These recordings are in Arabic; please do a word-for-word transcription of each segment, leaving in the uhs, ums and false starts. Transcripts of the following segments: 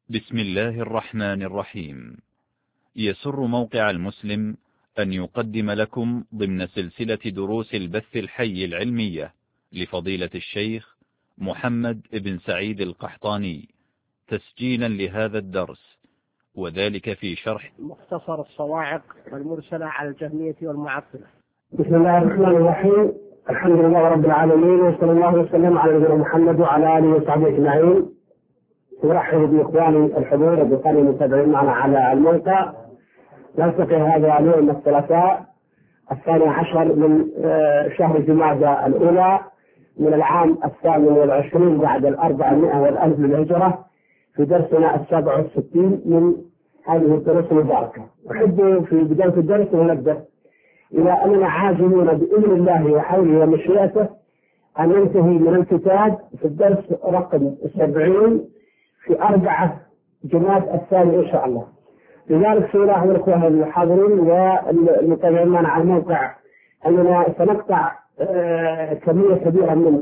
بسم الله الرحمن الرحيم. يسر موقع المسلم أن يقدم لكم ضمن سلسلة دروس البث الحي العلمية لفضيلة الشيخ محمد بن سعيد القحطاني تسجيلا لهذا الدرس، وذلك في شرح مختصر الصواعق والمرسلة على الجهمية والمعطلة. بسم الله الرحمن الرحيم. الحمد لله رب العالمين، وصلى الله وسلم على نبينا محمد وعلى آله وصحبه أجمعين. أرحب بإخواني الحضور وبإخواني المتابعين معنا على الموقع. نلتقي هذا اليوم الثلاثاء الثاني عشر من شهر جمادى الأولى من العام الثامن والعشرين بعد الأربعمائة والألف للهجرة في درسنا السابع والستين من هذه الدروس المباركة. أحب في بداية الدرس أن نبدأ إلى أننا عازمون بإذن الله وحوله ومشيئته أن ننتهي من الكتاب في الدرس رقم سبعين في أربعة جماد الثاني إن شاء الله. لذلك سيلاحظ الأخوة الحاضرين والمتابعين معنا على الموقع أننا سنقطع كمية كبيرة من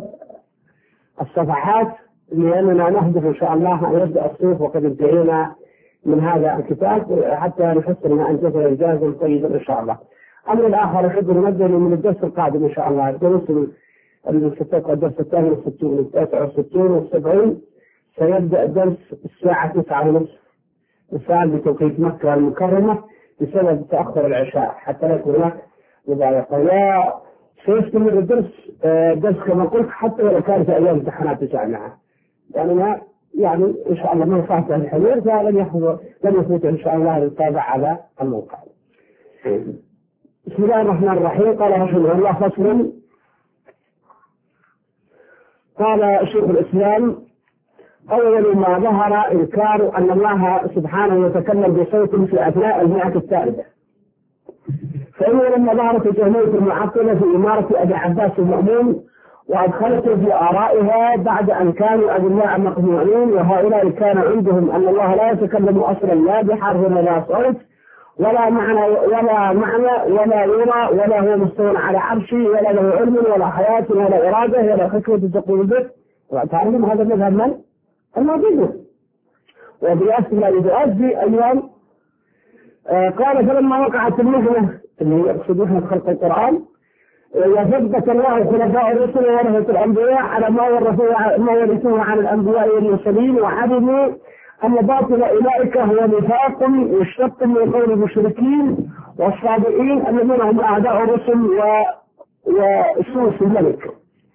الصفحات لأننا نهدف إن شاء الله أن يبدأ الصيف وقد انتهينا من هذا الكتاب حتى نحسن ما أنتهى إنجازا طيبا إن شاء الله. أمر الآخر أحب أن نبدأ من الدرس القادم إن شاء الله، الدرس الدرس الثاني والستون والتاسع والستون والسبعين سيبدأ الدرس الساعة تسعة ونصف مساء بتوقيت مكة المكرمة بسبب تأخر العشاء حتى لا يكون هناك مضايقة. وسيستمر الدرس درس كما قلت حتى لو كانت أيام امتحانات الجامعة، يعني ما يعني إن شاء الله ما فات الحضور فلن يحضر لن يفوت إن شاء الله للتابع على الموقع. بسم الله الرحمن الرحيم. قال رحمه الله فصل. قال شيخ الإسلام: أول ما ظهر إنكار أن الله سبحانه يتكلم بصوت في أثناء المئة الثالثة، فإنه لما ظهرت الجهمية المعطلة في إمارة أبي عباس المأمون وأدخلته في آرائها بعد أن كانوا أدلاء مقنوعين، وهؤلاء كان عندهم أن الله لا يتكلم أصلا لا بحرف ولا صوت ولا معنى ولا معنى ولا يرى ولا هو مستوى على عرشه ولا له علم ولا حياة ولا إرادة ولا حكمة تقول به. وتعلم هذا المذهب من؟ الموجود. وبأسفل لتؤدي أيام آه قال: فلما وقعت المهنة اللي يقصد مهنة خلق القرآن وثبت الله خلفاء الرسل ورثة الأنبياء على ما ورثوه ما ورثوه عن الأنبياء والمرسلين، وعلموا أن باطل أولئك هو نفاق يشتق من قول المشركين والصابئين الذين هم أعداء الرسل وسوس الملك.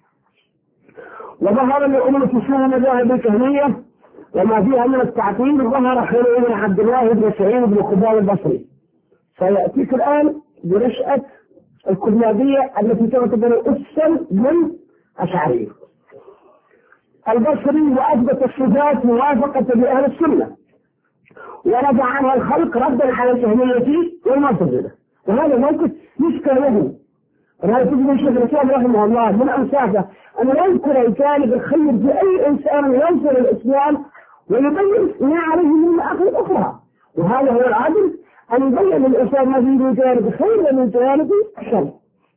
وظهر لأمة سوء مذاهب الكهنية وما فيها من التعطيل ظهر حين عبد الله بن سعيد بن خباب البصري. سيأتيك الآن برشأة الكلابية التي تعتبر أسا من أشعرية البصري، وأثبت الصفات موافقة لأهل السنة ورفع عنها الخلق ردا على الجهمية والمعتزلة. وهذا موقف يشكى له. وهذا تجد الشيخ الإسلام رحمه الله من أمثاله أن يذكر الجانب الخير في أي إنسان ينصر الإسلام ويبين ما عليه من المآخذ الأخرى، وهذا هو العدل أن يبين الإنسان ما فيه من جانب الخير ومن جانب الشر.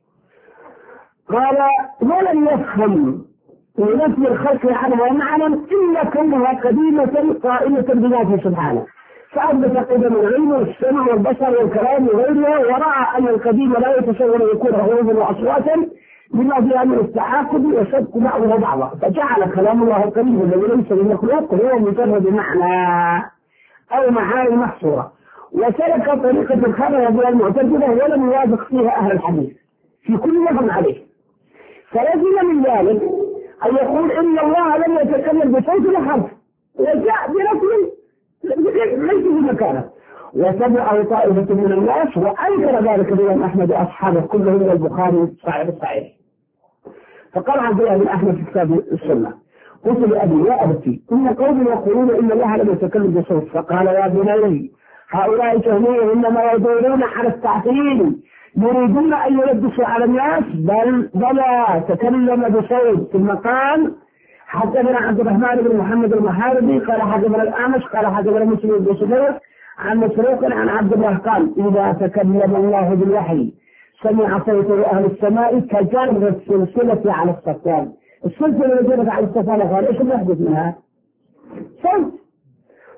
قال: ولن يفهم ونفي الخلق عنها معنى إلا كونها قديمة قائمة بذاته سبحانه، فأثبت قدم العلم والسمع والبصر والكلام وغيرها، ورأى أن القديم لا يتصور أن يكون حروفا وأصواتا بما فيها من التعاقب وشك بعضها بعضا، فجعل كلام الله القديم الذي ليس بمخلوق هو مجرد معنى أو معاني محصورة، وسلك طريقة الخبر بين المعتزلة ولم يوافق فيها أهل الحديث في كل وهم عليه. فلازم من ذلك أن يقول إن الله لم يتكلم بصوت وحرف وجاء بلفظ ليس في مكانه، وتبعه طائفة من الناس وأنكر ذلك الإمام أحمد وأصحابه كلهم والبخاري صحيح الصحيح. فقال عبد الله بن أحمد في كتاب السنة: قلت لأبي يا أبتي إن قوم يقولون إن الله لم يتكلم بصوت، فقال: يا بني هؤلاء الجهمية إنما يدورون على التعطيل يريدون أن يلبسوا على الناس، بل بلى تكلم بصوت. ثم قال: حدثنا عبد الرحمن بن محمد المحاربي قال حدثنا الأعمش قال حدثنا مسلم بن سبيل عن مسروق عن عبد الله قال: إذا تكلم الله بالوحي سمع صوته أهل السماء كجر السلسلة على الصفوان. السلسلة اللي جرت على الصفوان قال: إيش اللي يحدث منها؟ صوت.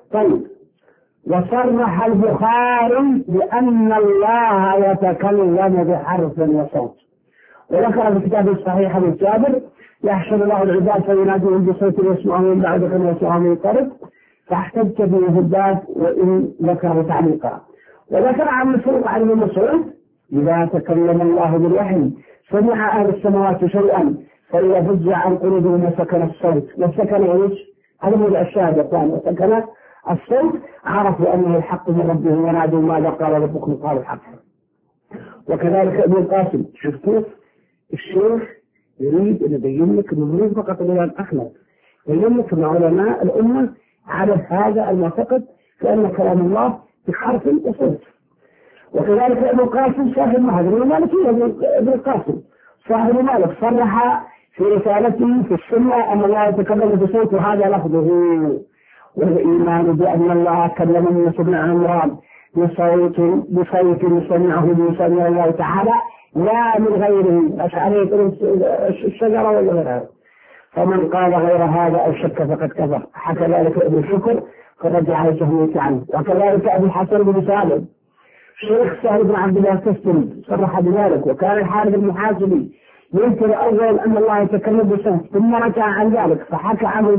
طيب، وصرح البخاري بأن الله يتكلم بحرف وصوت، وذكر في كتابه الصحيح من جابر: يحشر الله العباد فيناديهم بصوت يسمعه من بعد كما يسمعه من قرب، فاحتج به الباب وإن ذكر تعليقا. وذكر عن مسروق عن ابن مسعود: إذا تكلم الله بالوحي سمع أهل السماوات شيئا فإذا فزع عن قلوبهم وسكن الصوت، وسكن ايش؟ هذا هو الشاهد الثاني، وسكن الصوت، عرفوا أنه الحق من ربهم ونادوا ماذا قال ربكم؟ قال الحق. وكذلك ابن القاسم، شفتوا الشيخ يريد أن يبين لك أنه ليس فقط الإمام أحمد، يبين لك أن علماء الأمة على هذا المعتقد كأن كلام الله بحرف وصوت. وكذلك ابن القاسم صاحب مهد المالكية، ابن القاسم صاحب مالك صرح في رسالته في السنة أن الله يتكلم بصوت، وهذا لفظه: والإيمان بأن الله كلم موسى بن عمران بصوت بصوت يسمعه موسى من الله تعالى لا من غيره، أشعرية الشجرة ولا غيرها. فمن قال غير هذا أو شك فقد كفر. حكى ذلك ابن الشكر فرجع الجهمية عنه. وكذلك أبو الحسن بن سالم شيخ سهل بن عبد الله التستري صرح بذلك. وكان الحارث المحاسبي ينكر أولا أن الله يتكلم بصوت، ثم رجع عن ذلك فحكى عنه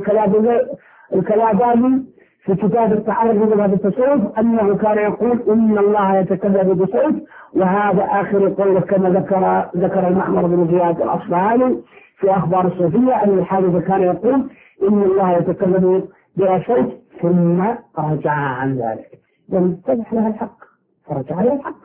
الكلاباني في كتاب التعارف بهذا التصوف أنه كان يقول إن الله يتكلم بصوت، وهذا آخر قوله كما ذكر ذكر المعمر بن زياد الأصفهاني في أخبار الصوفية أن الحارث كان يقول إن الله يتكلم بصوت، ثم رجع عن ذلك، لم يتضح لها الحق فرجع لها الحق.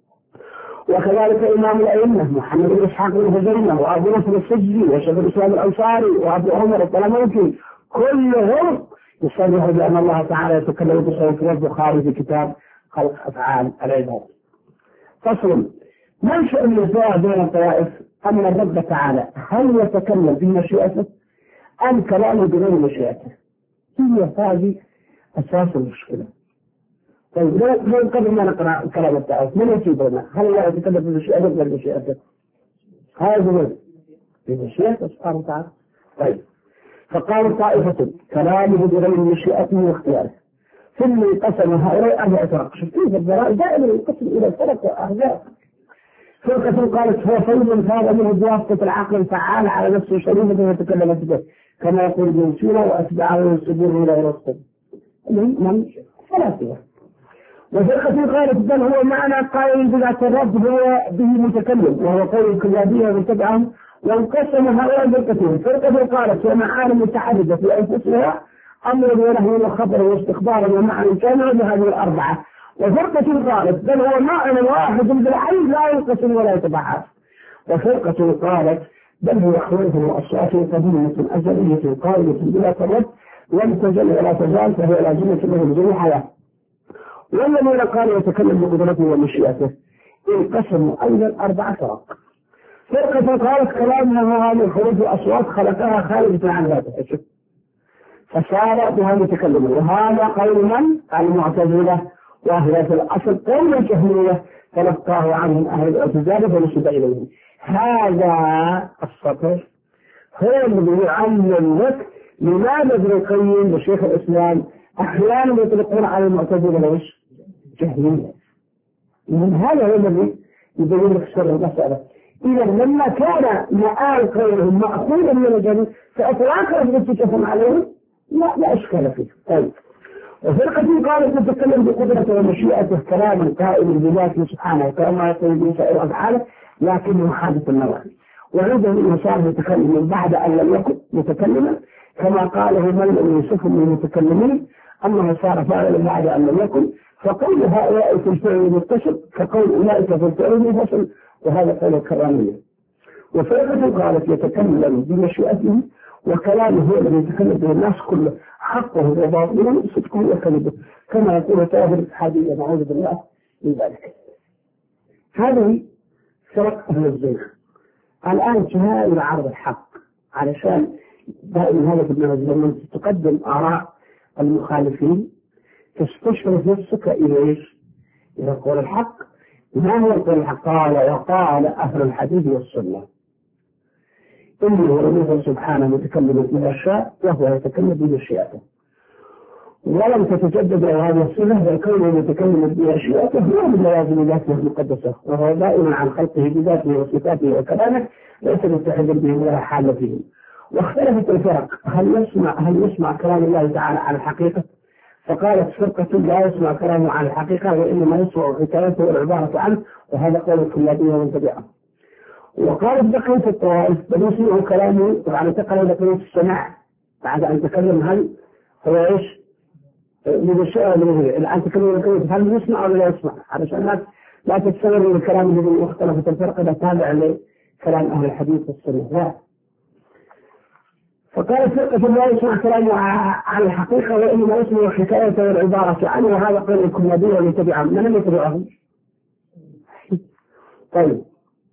وكذلك إمام الأئمة محمد بن إسحاق بن خزيمة وأبو نصر السجدي وشيخ الإسلام الأنصاري وأبو عمر الطلموسي كلهم يصرح بأن الله تعالى يتكلم بصوت، والبخاري في كتاب خلق أفعال العباد. فصل: منشأ النزاع بين الطوائف أن الرب تعالى هل يتكلم بمشيئته أم كلامه بغير مشيئته؟ هي هذه أساس المشكلة. طيب لو قبل ما نقرأ كلام الطائف من يجيب لنا هل الله يتكلم بمشيئته ولا بمشيئته؟ هذا هو بمشيئته سبحانه وتعالى. طيب، فقال طائفة كلامه بغير مشيئته واختياره، ثم انقسم هؤلاء أربعة فرق. شفتوا في الضرائب دائما ينقسم إلى فرق وأحزاب. فرقة قالت هو فيض فاض منه بواسطة العقل الفعال على نفسه شريفة ويتكلم به كما يقول ابن سينا وأتباعه ينسبون إلى رسول من ثلاثة. وفرقة قالت بل هو معنى قائل بذات الرب هو به متكلم وهو قول الكلابية ومتبعهم. وانقسم هؤلاء فرقتين. فرقة قالت هو معاني متعددة في أنفسها أمر ونهي وخبر واستخبار ومعنى كامل بهذه الأربعة. وفرقة قالت بل هو معنى واحد بالعين لا ينقسم ولا يتبعث. وفرقة قالت بل هو حروف وأصوات قديمة أزلية قائمة بلا ترد لم تزل ولا تزال فهي لازمة له بجميع حياة. والذين قالوا يتكلم بقدرته ومشيئته انقسموا أيضا أربعة فرق. فرقة قالت كلامها هذه الحروف والأصوات خلقها خارجة عن ذاته فصار بها متكلما. وهذا قول من؟ المعتزلة، وهي في الأصل قول الجهمية تلقاه عنهم أهل الاعتزال فنسب إليهم. هذا السطر هو الذي يعلم لك لماذا ابن القيم وشيخ الإسلام أحيانا يطلقون على المعتزلة ليش؟ جهمية. من هذا هو الذي يبين لك سر المسألة. إذا لما كان مآل قولهم مأخوذا من الجهمية فأطلاق التي تفهم عليه لا لا إشكال فيه. طيب، وفرقة قالت نتكلم بقدرته ومشيئته كلاما قائم بذاته سبحانه كما يقول به سائر أفعاله لكنه حادث النوع. وعنده من صار متكلما بعد أن لم يكن متكلما كما قاله من لم يوصف من المتكلمين أنه صار فاعلا بعد أن لم يكن. فقول هؤلاء في الفعل المتصل كقول أولئك في الفعل المنفصل، وهذا قول الكرامية. وفرقة قالت يتكلم بمشيئته وكلامه هو الذي يتكلم به الناس كله حقه وباطله صدقه وكذبه كما يقول طاهر الحديث نعوذ بالله من ذلك. هذه فرق أهل الزيغ. الآن جاء إلى عرض الحق علشان دائما هذا في البرنامج لما تقدم آراء المخالفين تستشرف نفسك إلى إيش؟ إلى قول الحق. ما هو القول الحق؟ قال وقال أهل الحديث والسنة إنه ربه سبحانه متكلم بما شاء وهو يتكلم بمشيئته. ولم تتجدد له هذه الصفة بل كونه يتكلم بأشياء كثيرة من لوازم ذاته المقدسة، وهو دائما عن خلقه بذاته وصفاته وكلامه ليس متحدا به ولا حال فيه. واختلفت الفرق هل يسمع هل يسمع كلام الله تعالى على الحقيقة؟ فقالت فرقة لا يسمع كلامه على الحقيقة وإنما يسمع حكايته والعبارة عنه، وهذا قول الكلابية ومن تبعه. وقالت بقية الطوائف بل يسمع كلامه، طبعا انتقل إلى كلمة السماع بعد أن تكلم هل هو إيش؟ من الشيء اللي الآن تكلم الكلمة هل يسمع ولا لا يسمع، علشان الناس لا تتصور من الكلام الذي اختلفت الفرق إذا تابع لكلام أهل الحديث والسنة. لا. فقالت فرقة لا يسمع كلامه على الحقيقة وإنما يسمع حكايته والعبارة عنه، وهذا قول الكلابية ومن تبعهم. من لم يتبعهم؟ طيب.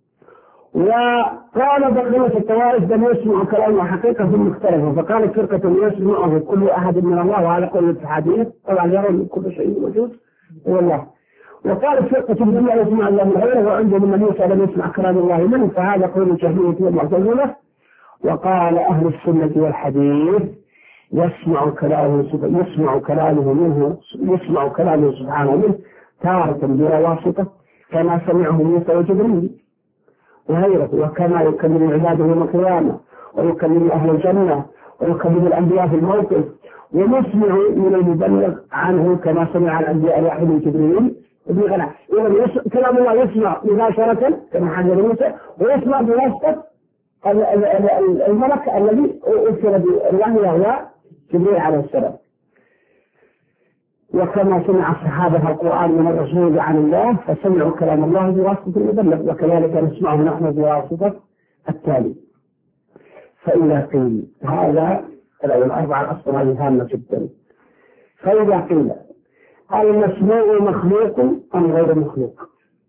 وقال بقية الطوائف بل يسمع كلامه حقيقة ثم اختلفوا، فقالت فرقة يسمعه كل أحد من الله، وهذا قول الاتحادية طبعا يرون كل شيء موجود هو الله. وقالت فرقة لا يسمع الله من غيره، وعنده من موسى لم يسمع كلام الله منه، فهذا قول الجهمية والمعتزلة. وقال أهل السنة والحديث يسمع كلامه يسمع كلامه منه يسمع كلامه سبحانه منه تارة بلا واسطة كما سمعه موسى وجبريل وغيره، وكما يكلم عباده يوم القيامة ويكلم أهل الجنة ويكلم الأنبياء في الموقف، ونسمع من المبلغ عنه كما سمع الأنبياء الواحد من جبريل ابن غنى. إذا كلام الله يسمع مباشرة كما حدث موسى، ويسمع بواسطة الملك الذي أرسل بالوحي وهو جبريل عليه السلام. وكما سمع الصحابة القرآن من الرسول عن الله فسمعوا كلام الله بواسطة المبلغ، وكذلك نسمعه نحن بواسطة التالي. فإذا قيل هذا الأربعة الأصل هامة جدا. فإذا قيل هل المسموع مخلوق أم غير مخلوق؟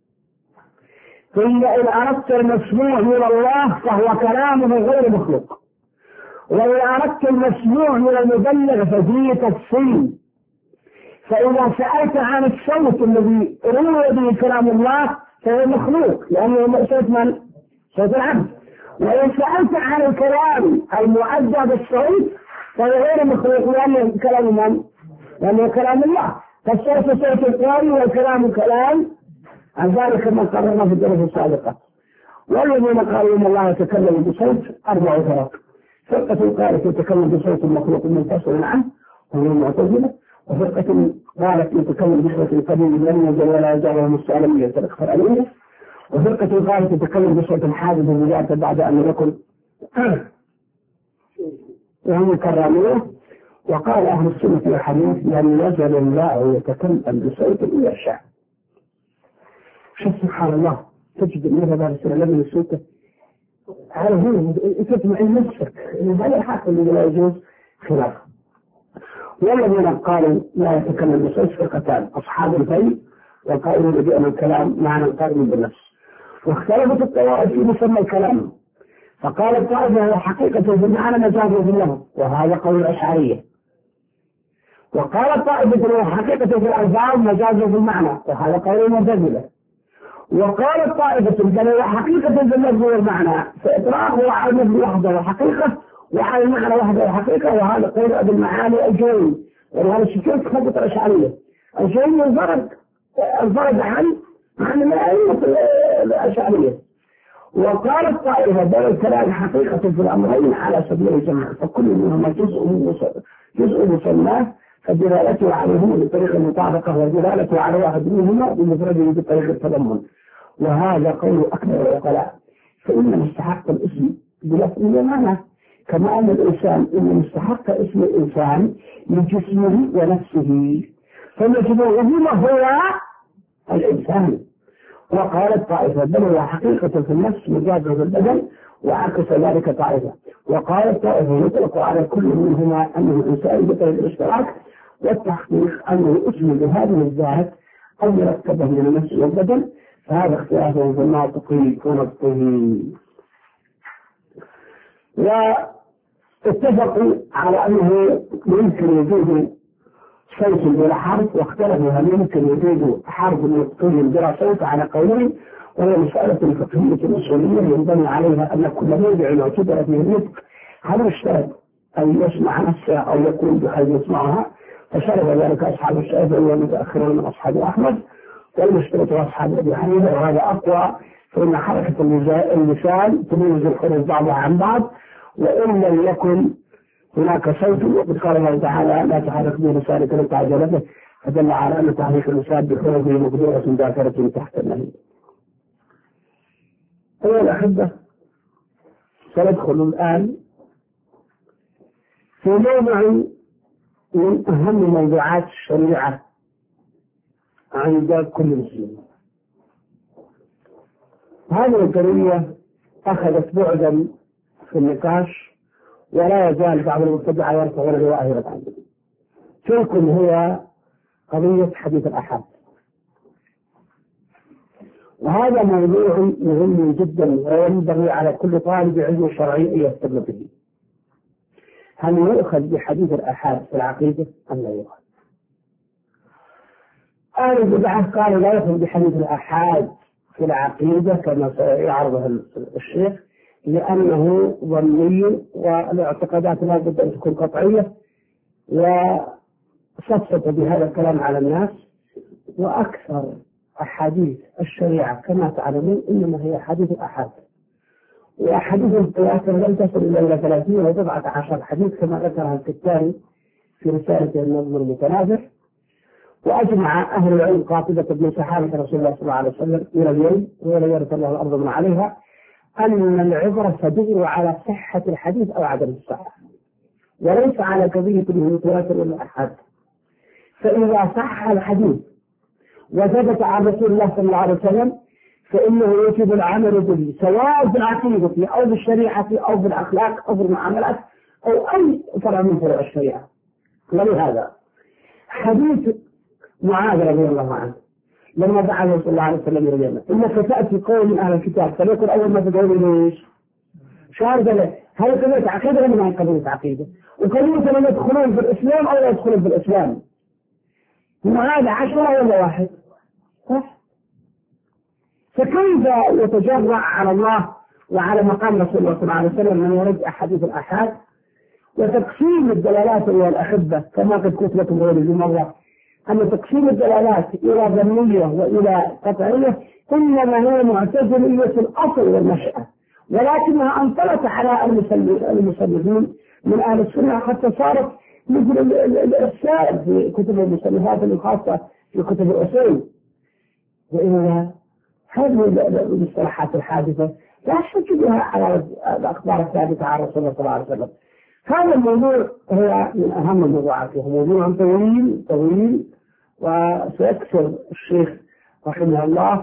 قيل إن أردت المسموع من الله فهو كلامه غير مخلوق، وإن أردت المسموع من المبلغ ففيه تفصيل. فإذا سألت عن الصوت الذي روى به كلام الله فهو مخلوق لأنه صوت من؟ صوت العبد. وإن سألت عن الكلام المؤدى بالصوت فهو غير مخلوق لأنه كلام من؟ لأنه كلام الله. فالصوت صوت القارئ والكلام كلام، عن ذلك ما قررنا في الدرس السابقة. والذين قالوا إن الله يتكلم بصوت أربع فرق: فرقة قالت يتكلم بصوت مخلوق منفصل عنه وهي المعتزلة، وفرقة قالت يتكلم بصوت قديم لم يزل ولا يزال مستعلمية تذكر عليه، وفرقة قالت يتكلم بصوت حادث بذاته بعد أن يكن وهم كرامية. وقال أهل السنة والحديث لم يزل الله يتكلم بصوت إلا شاء. شوف سبحان الله، تجد النبي عليه الصلاة والسلام من صوته على هو تسمع نفسك إن هذا الحق اللي لا يجوز خلافه. والذين قالوا لا يتكلم بصوت فرقتان: أصحاب الفيل والقائلون بأن الكلام معنى قائم بالنفس. واختلفت الطوائف في مسمى الكلام، فقال الطائفة هو حقيقة في المعنى مجاز في اللفظ، وهذا قول الأشعرية. وقال الطائفة هو حقيقة في الألفاظ مجاز في المعنى، وهذا قول المعتزلة. وقال الطائفة بل هو حقيقة في اللفظ والمعنى، فإطلاقه على اللفظ وحده وحقيقة وعلى المعنى وحده وحقيقة، وهذا قول أبي المعالي الجوي. وهذا الشكل خطة الأشعرية. الجوي انفرد انفرد عن عن الأئمة الأشعرية. وقال الطائفة بل الكلام حقيقة في الأمرين على سبيل الجمع، فكل منهما جزء جزء مسماه، فدلالته عليهما بطريق المطابقة ودلالته على واحد منهما بمفرده بطريق التضمن. وهذا قول أكثر العقلاء، فإن مستحق الاسم بلفظ معنى، كما أن الإنسان إن مستحق اسم الإنسان لجسمه ونفسه، فمجموعهما هو الإنسان. وقال الطائفة بل هو حقيقة في النفس مجازة في البدن، وعكس ذلك طائفة. وقال الطائفة يطلق على كل منهما أنه إنسان بطريق الاشتراك، والتحقيق أنه اسم بهذه الذات أو مركبة من النفس والبدن، فهذا اختلاف في الناطق ونطقه. واتفقوا على أنه يمكن وجود صوت بلا حرف، واختلفوا هل يمكن وجود حرف نطقي بلا صوت على قولين، وهي مسألة فقهية أصولية ينبني عليها أن كل موضع يعتبر فيه النطق هل يشترط أن يسمع نفسه أو يكون بحيث يسمعها، فشرب ذلك أصحاب الشافعي والمتأخرون من أصحاب أحمد، والمشكلة أصحاب أبي حنيفة، وهذا أقوى، فإن حركة اللسان تميز الحروف بعضها عن بعض، وإن لم يكن هناك صوت. وقد قال الله تعالى: لا تحرك به لسانك لتعجل به، فدل على أن تحريك اللسان بحروفه مقدورة ذاكرة تحت النهي. أيها الأحبة، سندخل الآن في موضع من أهم موضوعات الشريعة عند كل مسلم. هذه القضية أخذت بعدا في النقاش، ولا يزال بعض المبتدعة يرفعون الظواهر عنه. تلك هي قضية حديث الآحاد، وهذا موضوع مهم جدا وينبغي على كل طالب علم شرعي أن يهتم به. هل يؤخذ بحديث الآحاد في العقيدة أم لا يؤخذ؟ أهل البدعة قالوا لا يؤخذ بحديث الآحاد في العقيدة كما سيعرضه الشيخ، لأنه ظني والاعتقادات لا بد أن تكون قطعية، وصفت بهذا الكلام على الناس. وأكثر أحاديث الشريعة كما تعلمون إنما هي حديث الآحاد، وأحاديث التواتر لم تصل إلى ثلاثين وبضعة عشر حديث كما ذكرها الكتاني في رسالة النظم المتناثر. وأجمع أهل العلم قاطبة من صحابة رسول الله صلى الله عليه وسلم إلى اليوم ولا يرث الله الأرض من عليها أن العبرة تدور على صحة الحديث أو عدم الصحة، وليس على قضية المتواتر والآحاد. فإذا صح الحديث وثبت عن رسول الله صلى الله عليه وسلم فإنه يجب العمل به، سواء بالعقيدة أو بالشريعة أو بالأخلاق أو بالمعاملات أو أي فرع من فروع الشريعة. ولهذا حديث معاذ رضي الله عنه لما دعا رسول الله عليه وسلم إلى اليمن: إنك تأتي قوم من أهل الكتاب فليكن أول ما تدعون ليش؟ شارد له هل قضية عقيدة ولا ما هي قضية عقيدة؟ وقضية لم يدخلون في الإسلام أو لا يدخلون في الإسلام. معاذ عشرة ولا واحد؟ صح؟ فكيف يتجرع على الله وعلى مقام رسول الله صلى الله عليه وسلم من يرد أحاديث الآحاد وتقسيم الدلالات أيها الأحبة؟ كما قد قلت لكم غير مرة أن تقسيم الدلالات إلى ظنية وإلى قطعية إنما هي معتزلية الأصل والنشأة، ولكنها انطلقت على المصنفين من أهل السنة حتى صارت مثل الإرسال في كتب المصنفات الخاصة في كتب الأصول. وإن هذه المصطلحات الحادثة لا شك بها على الأخبار الثابتة عن رسول الله صلى الله عليه وسلم. هذا الموضوع هو من أهم الموضوعات، وهو موضوع طويل طويل وسيكسر الشيخ رحمه الله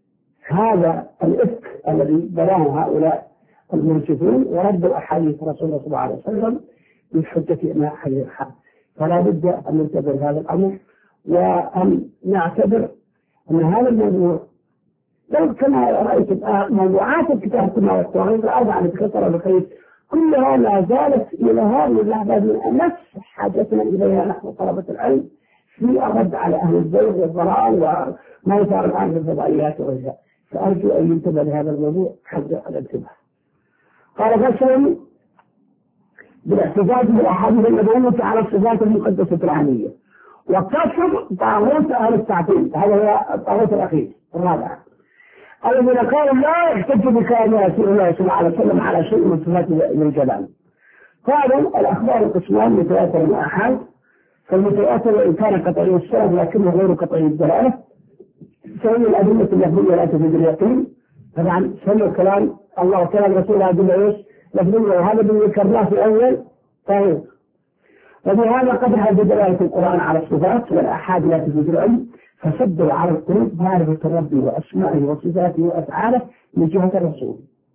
هذا الإفك الذي بناه هؤلاء المنصفون وردوا أحاديث رسول الله صلى الله عليه وسلم من حجة إنها حديث الحق. فلا بد أن ننتبه هذا الأمر وأن نعتبر أن هذا الموضوع لو كما رأيت موضوعات الكتاب كلها والتواريخ الأربعة التي كثر بخير كلها لا زالت إلى هذه اللحظة من نفس حاجتنا إليها نحن طلبة العلم في الرد على أهل الزيغ والضلال وما يصار الآن في الفضائيات وغيرها. فأرجو أن ينتبه لهذا الموضوع حتى الانتباه. قال فصل بالاحتجاج بالأحاديث النبوية على الصفات المقدسة العامية وكسر طاغوت أهل التعطيل. هذا هو الطاغوت الأخير الرابع الذين قالوا لا يحتج بكلام رسول الله صلى الله عليه وسلم على شيء من صفات الجلال. قالوا الأخبار القسمان متواتر الآحاد، فالمتواتر إن كان قطعي السند لكنه غير قطعي الدلالة، فهي الأدلة اللفظية لا تفيد اليقين. طبعا سمع الكلام الله وكلام رسوله أدلة إيش؟ لفظية، وهذا اللي ذكرناه في أول طيب. وبهذا قدح بدلالة القرآن على الصفات والآحاد لا تفيد العلم، فصدوا على القلوب معرفة الرب وأسمائه وصفاته وأفعاله من جهة الرسول.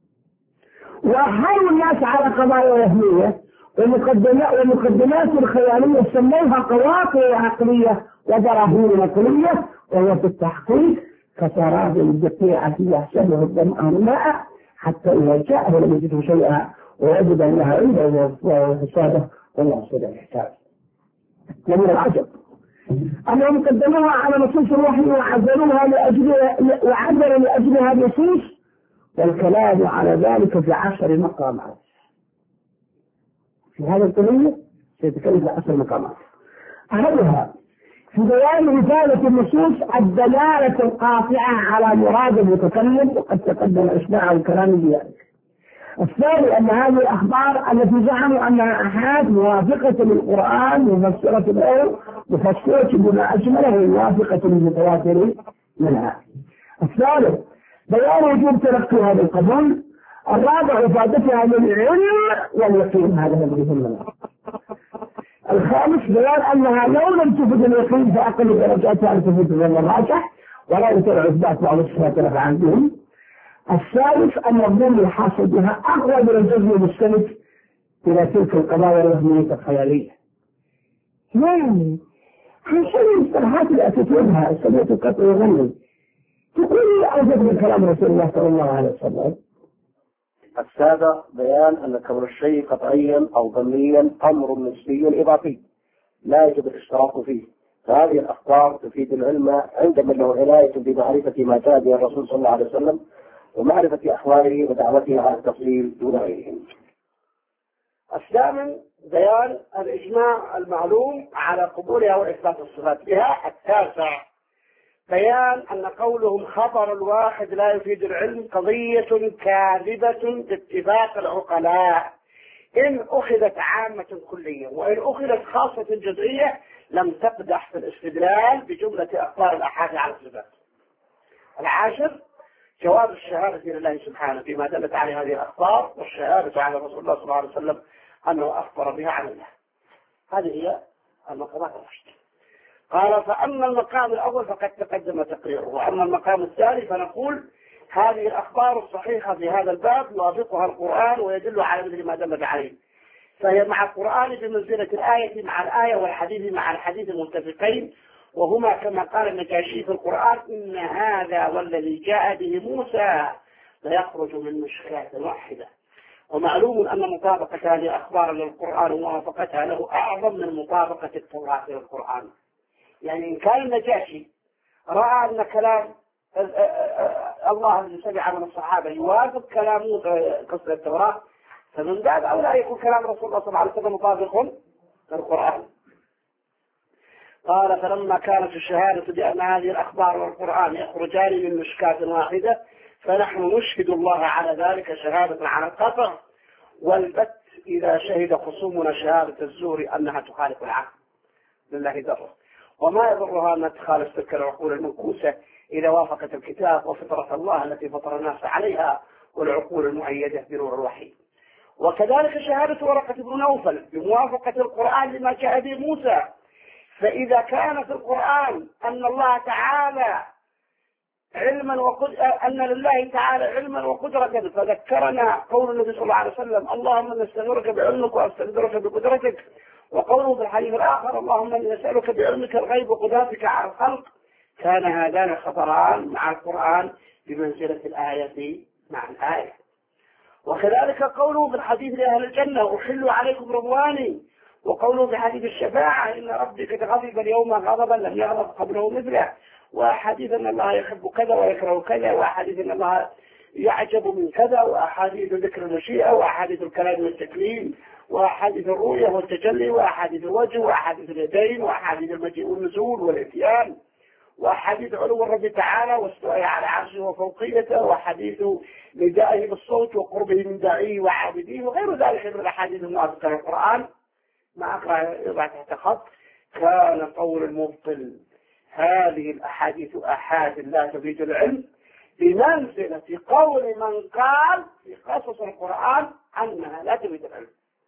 وأحالوا الناس على قضايا وهمية ومقدمات ومقدمات الخيالية سموها قواطع عقلية وبراهين نقلية، وهو في التحقيق كسراب البقيعة يحسبه الظمآن ماء حتى إذا جاءه لم يجده شيئا ووجد أنها عنده وهو حسابه والله سبحانه الحساب. ومن العجب أنهم قدموها على نصوص الوحي وعزلوها لأجل وعزلوا لأجلها النصوص، والكلام على ذلك في عشر مقامات. في هذا القضية سيتكلم في عشر مقامات. أحدها في بيان رسالة النصوص الدلالة القاطعة على مراد المتكلم، وقد تقدم إشباع الكلام بذلك. الثاني أن هذه الأخبار التي زعموا أنها آحاد موافقة للقرآن مفسرة له مفسرة بما أجمله موافقة للمتواتر منها. الثالث بيان وجوب تلقيها بالقبول. الرابع إفادتها للعلم واليقين، هذا الذي يهمنا. الخامس بيان أنها لو لم تفد اليقين فأقل درجاتها تفد الراجح ولا يتبع إثبات بعض الصفات الأفعال بهم. الثالث أن الظن الحاصل بها أقوى من الجزم المستند إلى تلك القضايا الوهمية الخيالية. يعني عشان المصطلحات اللي أتتوبها السمية القطع يغني تقول أوجد من كلام رسول الله صلى الله عليه وسلم. السابع بيان أن كون الشيء قطعيا أو ظنيا أمر نسبي إضافي لا يجب الاشتراك فيه، فهذه الأخبار تفيد العلم عند من له عناية بمعرفة ما جاء به الرسول صلى الله عليه وسلم ومعرفة أحواله ودعوته على التفصيل دون غيرهم. الثامن بيان الإجماع المعلوم على قبولها وإثبات الصفات بها. التاسع بيان أن قولهم خبر الواحد لا يفيد العلم قضية كاذبة باتفاق العقلاء، إن أخذت عامة كلية وإن أخذت خاصة جزئية لم تقدح في الاستدلال بجملة أخبار الأحاد على الصفات. العاشر جواب الشهادة لله سبحانه فيما دلت عليه هذه الأخبار، والشهادة على رسول الله صلى الله عليه وسلم أنه أخبر بها عن الله. هذه هي المقامات العشر. قال فأما المقام الأول فقد تقدم تقريره، وأما المقام الثاني فنقول هذه الأخبار الصحيحة في هذا الباب يوافقها القرآن ويدل على مثل ما دل عليه، فهي مع القرآن بمنزلة الآية مع الآية والحديث مع الحديث متفقين، وهما كما قال النجاشي في القرآن إن هذا والذي جاء به موسى ليخرج من مشكاة واحدة. ومعلوم أن مطابقة هذه الأخبار للقرآن وموافقتها له أعظم من مطابقة التوراة للقرآن. يعني إن كان النجاشي رأى أن كلام الله الذي سمع من الصحابة يوافق كلام قصة التوراة، فمن باب أولى يكون كلام رسول الله صلى الله عليه وسلم مطابق للقرآن. قال فلما كانت الشهادة بأن هذه الأخبار والقرآن يخرجان من مشكاة واحدة فنحن نشهد الله على ذلك شهادة على القطع والبت إذا شهد خصومنا شهادة الزور أنها تخالف العقل لله ذره، وما يضرها أن تخالف تلك العقول المنكوسة إذا وافقت الكتاب وفطرة الله التي فطر الناس عليها والعقول المؤيدة بنور الوحي. وكذلك شهادة ورقة بن نوفل بموافقة القرآن لما جاء به موسى، فإذا كان في القرآن أن الله تعالى علما وقد... أن لله تعالى علما وقدرة، فذكرنا قول النبي صلى الله عليه وسلم اللهم نستغفرك بعلمك واستقدرك بقدرتك، وقوله في الحديث الآخر اللهم نسألك بعلمك الغيب وقدرتك على الخلق، كان هذان خبران مع القرآن بمنزلة الآية مع الآية. وكذلك قوله في الحديث لأهل الجنة أحل عليكم رضواني، وقوله في حديث الشفاعة إن ربي قد غضب اليوم غضبا لم يغضب قبله مثله، وأحاديث أن الله يحب كذا ويكره كذا، وأحاديث أن الله يعجب من كذا، وأحاديث ذكر المشيئة، وأحاديث الكلام والتكليم، وأحاديث الرؤية والتجلي، وأحاديث الوجه، وأحاديث اليدين، وأحاديث المجيء والنزول والإتيان، وأحاديث علو الرب تعالى واستوائه على عرشه وفوقيته، وحديث ندائه بالصوت وقربه من داعيه وعابديه، وغير ذلك من الأحاديث الموافقة للقرآن ما أقرأ يضع تحت خط. كان قول المبطل هذه الأحاديث أحاد لا تفيد العلم بمنزلة قول من قال في قصص القرآن أنها لا تفيد العلم.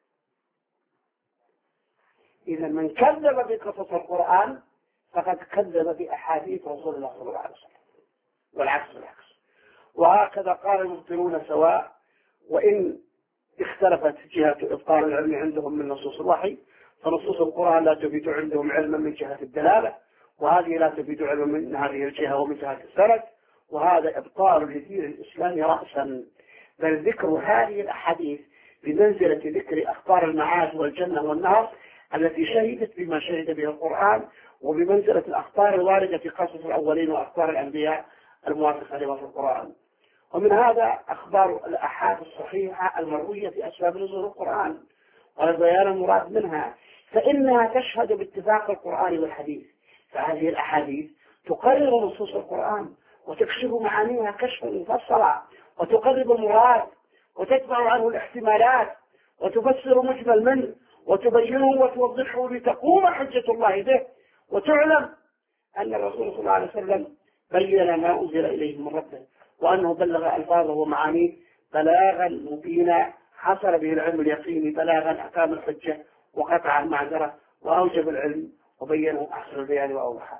إذا من كذب بقصص القرآن فقد كذب بأحاديث رسول الله صلى الله عليه وسلم، والعكس بالعكس. وهكذا قال المبطلون سواء، وإن اختلفت جهة إبطال العلم عندهم من نصوص الوحي، فنصوص القرآن لا تفيد عندهم علما من جهة الدلالة، وهذه لا تفيد علما من هذه الجهة ومن جهة السند، وهذا إبطال لدين الإسلام رأسا. بل ذكر هذه الأحاديث بمنزلة ذكر أخبار المعاد والجنة والنار التي شهدت بما شهد به القرآن، وبمنزلة الأخبار الواردة في قصص الأولين وأخبار الأنبياء الموافقة لما في القرآن. ومن هذا أخبار الأحاد الصحيحة المروية في أسباب نزول القرآن، والبيان المراد منها فإنها تشهد باتفاق القرآن والحديث، فهذه الأحاديث تقرر نصوص القرآن وتكشف معانيها كشفا مفصلا وتقرب المراد وتدفع عنه الاحتمالات وتفسر مجمل منه وتبينه وتوضحه لتقوم حجة الله به، وتعلم أن الرسول صلى الله عليه وسلم بين ما أنزل إليه من ربه، وأنه بلغ ألفاظه ومعانيه بلاغا مبينا حصل به العلم اليقيني بلاغا أقام الحجة وقطع المعذرة وأوجب العلم وبينه أحسن البيان وأوضحه.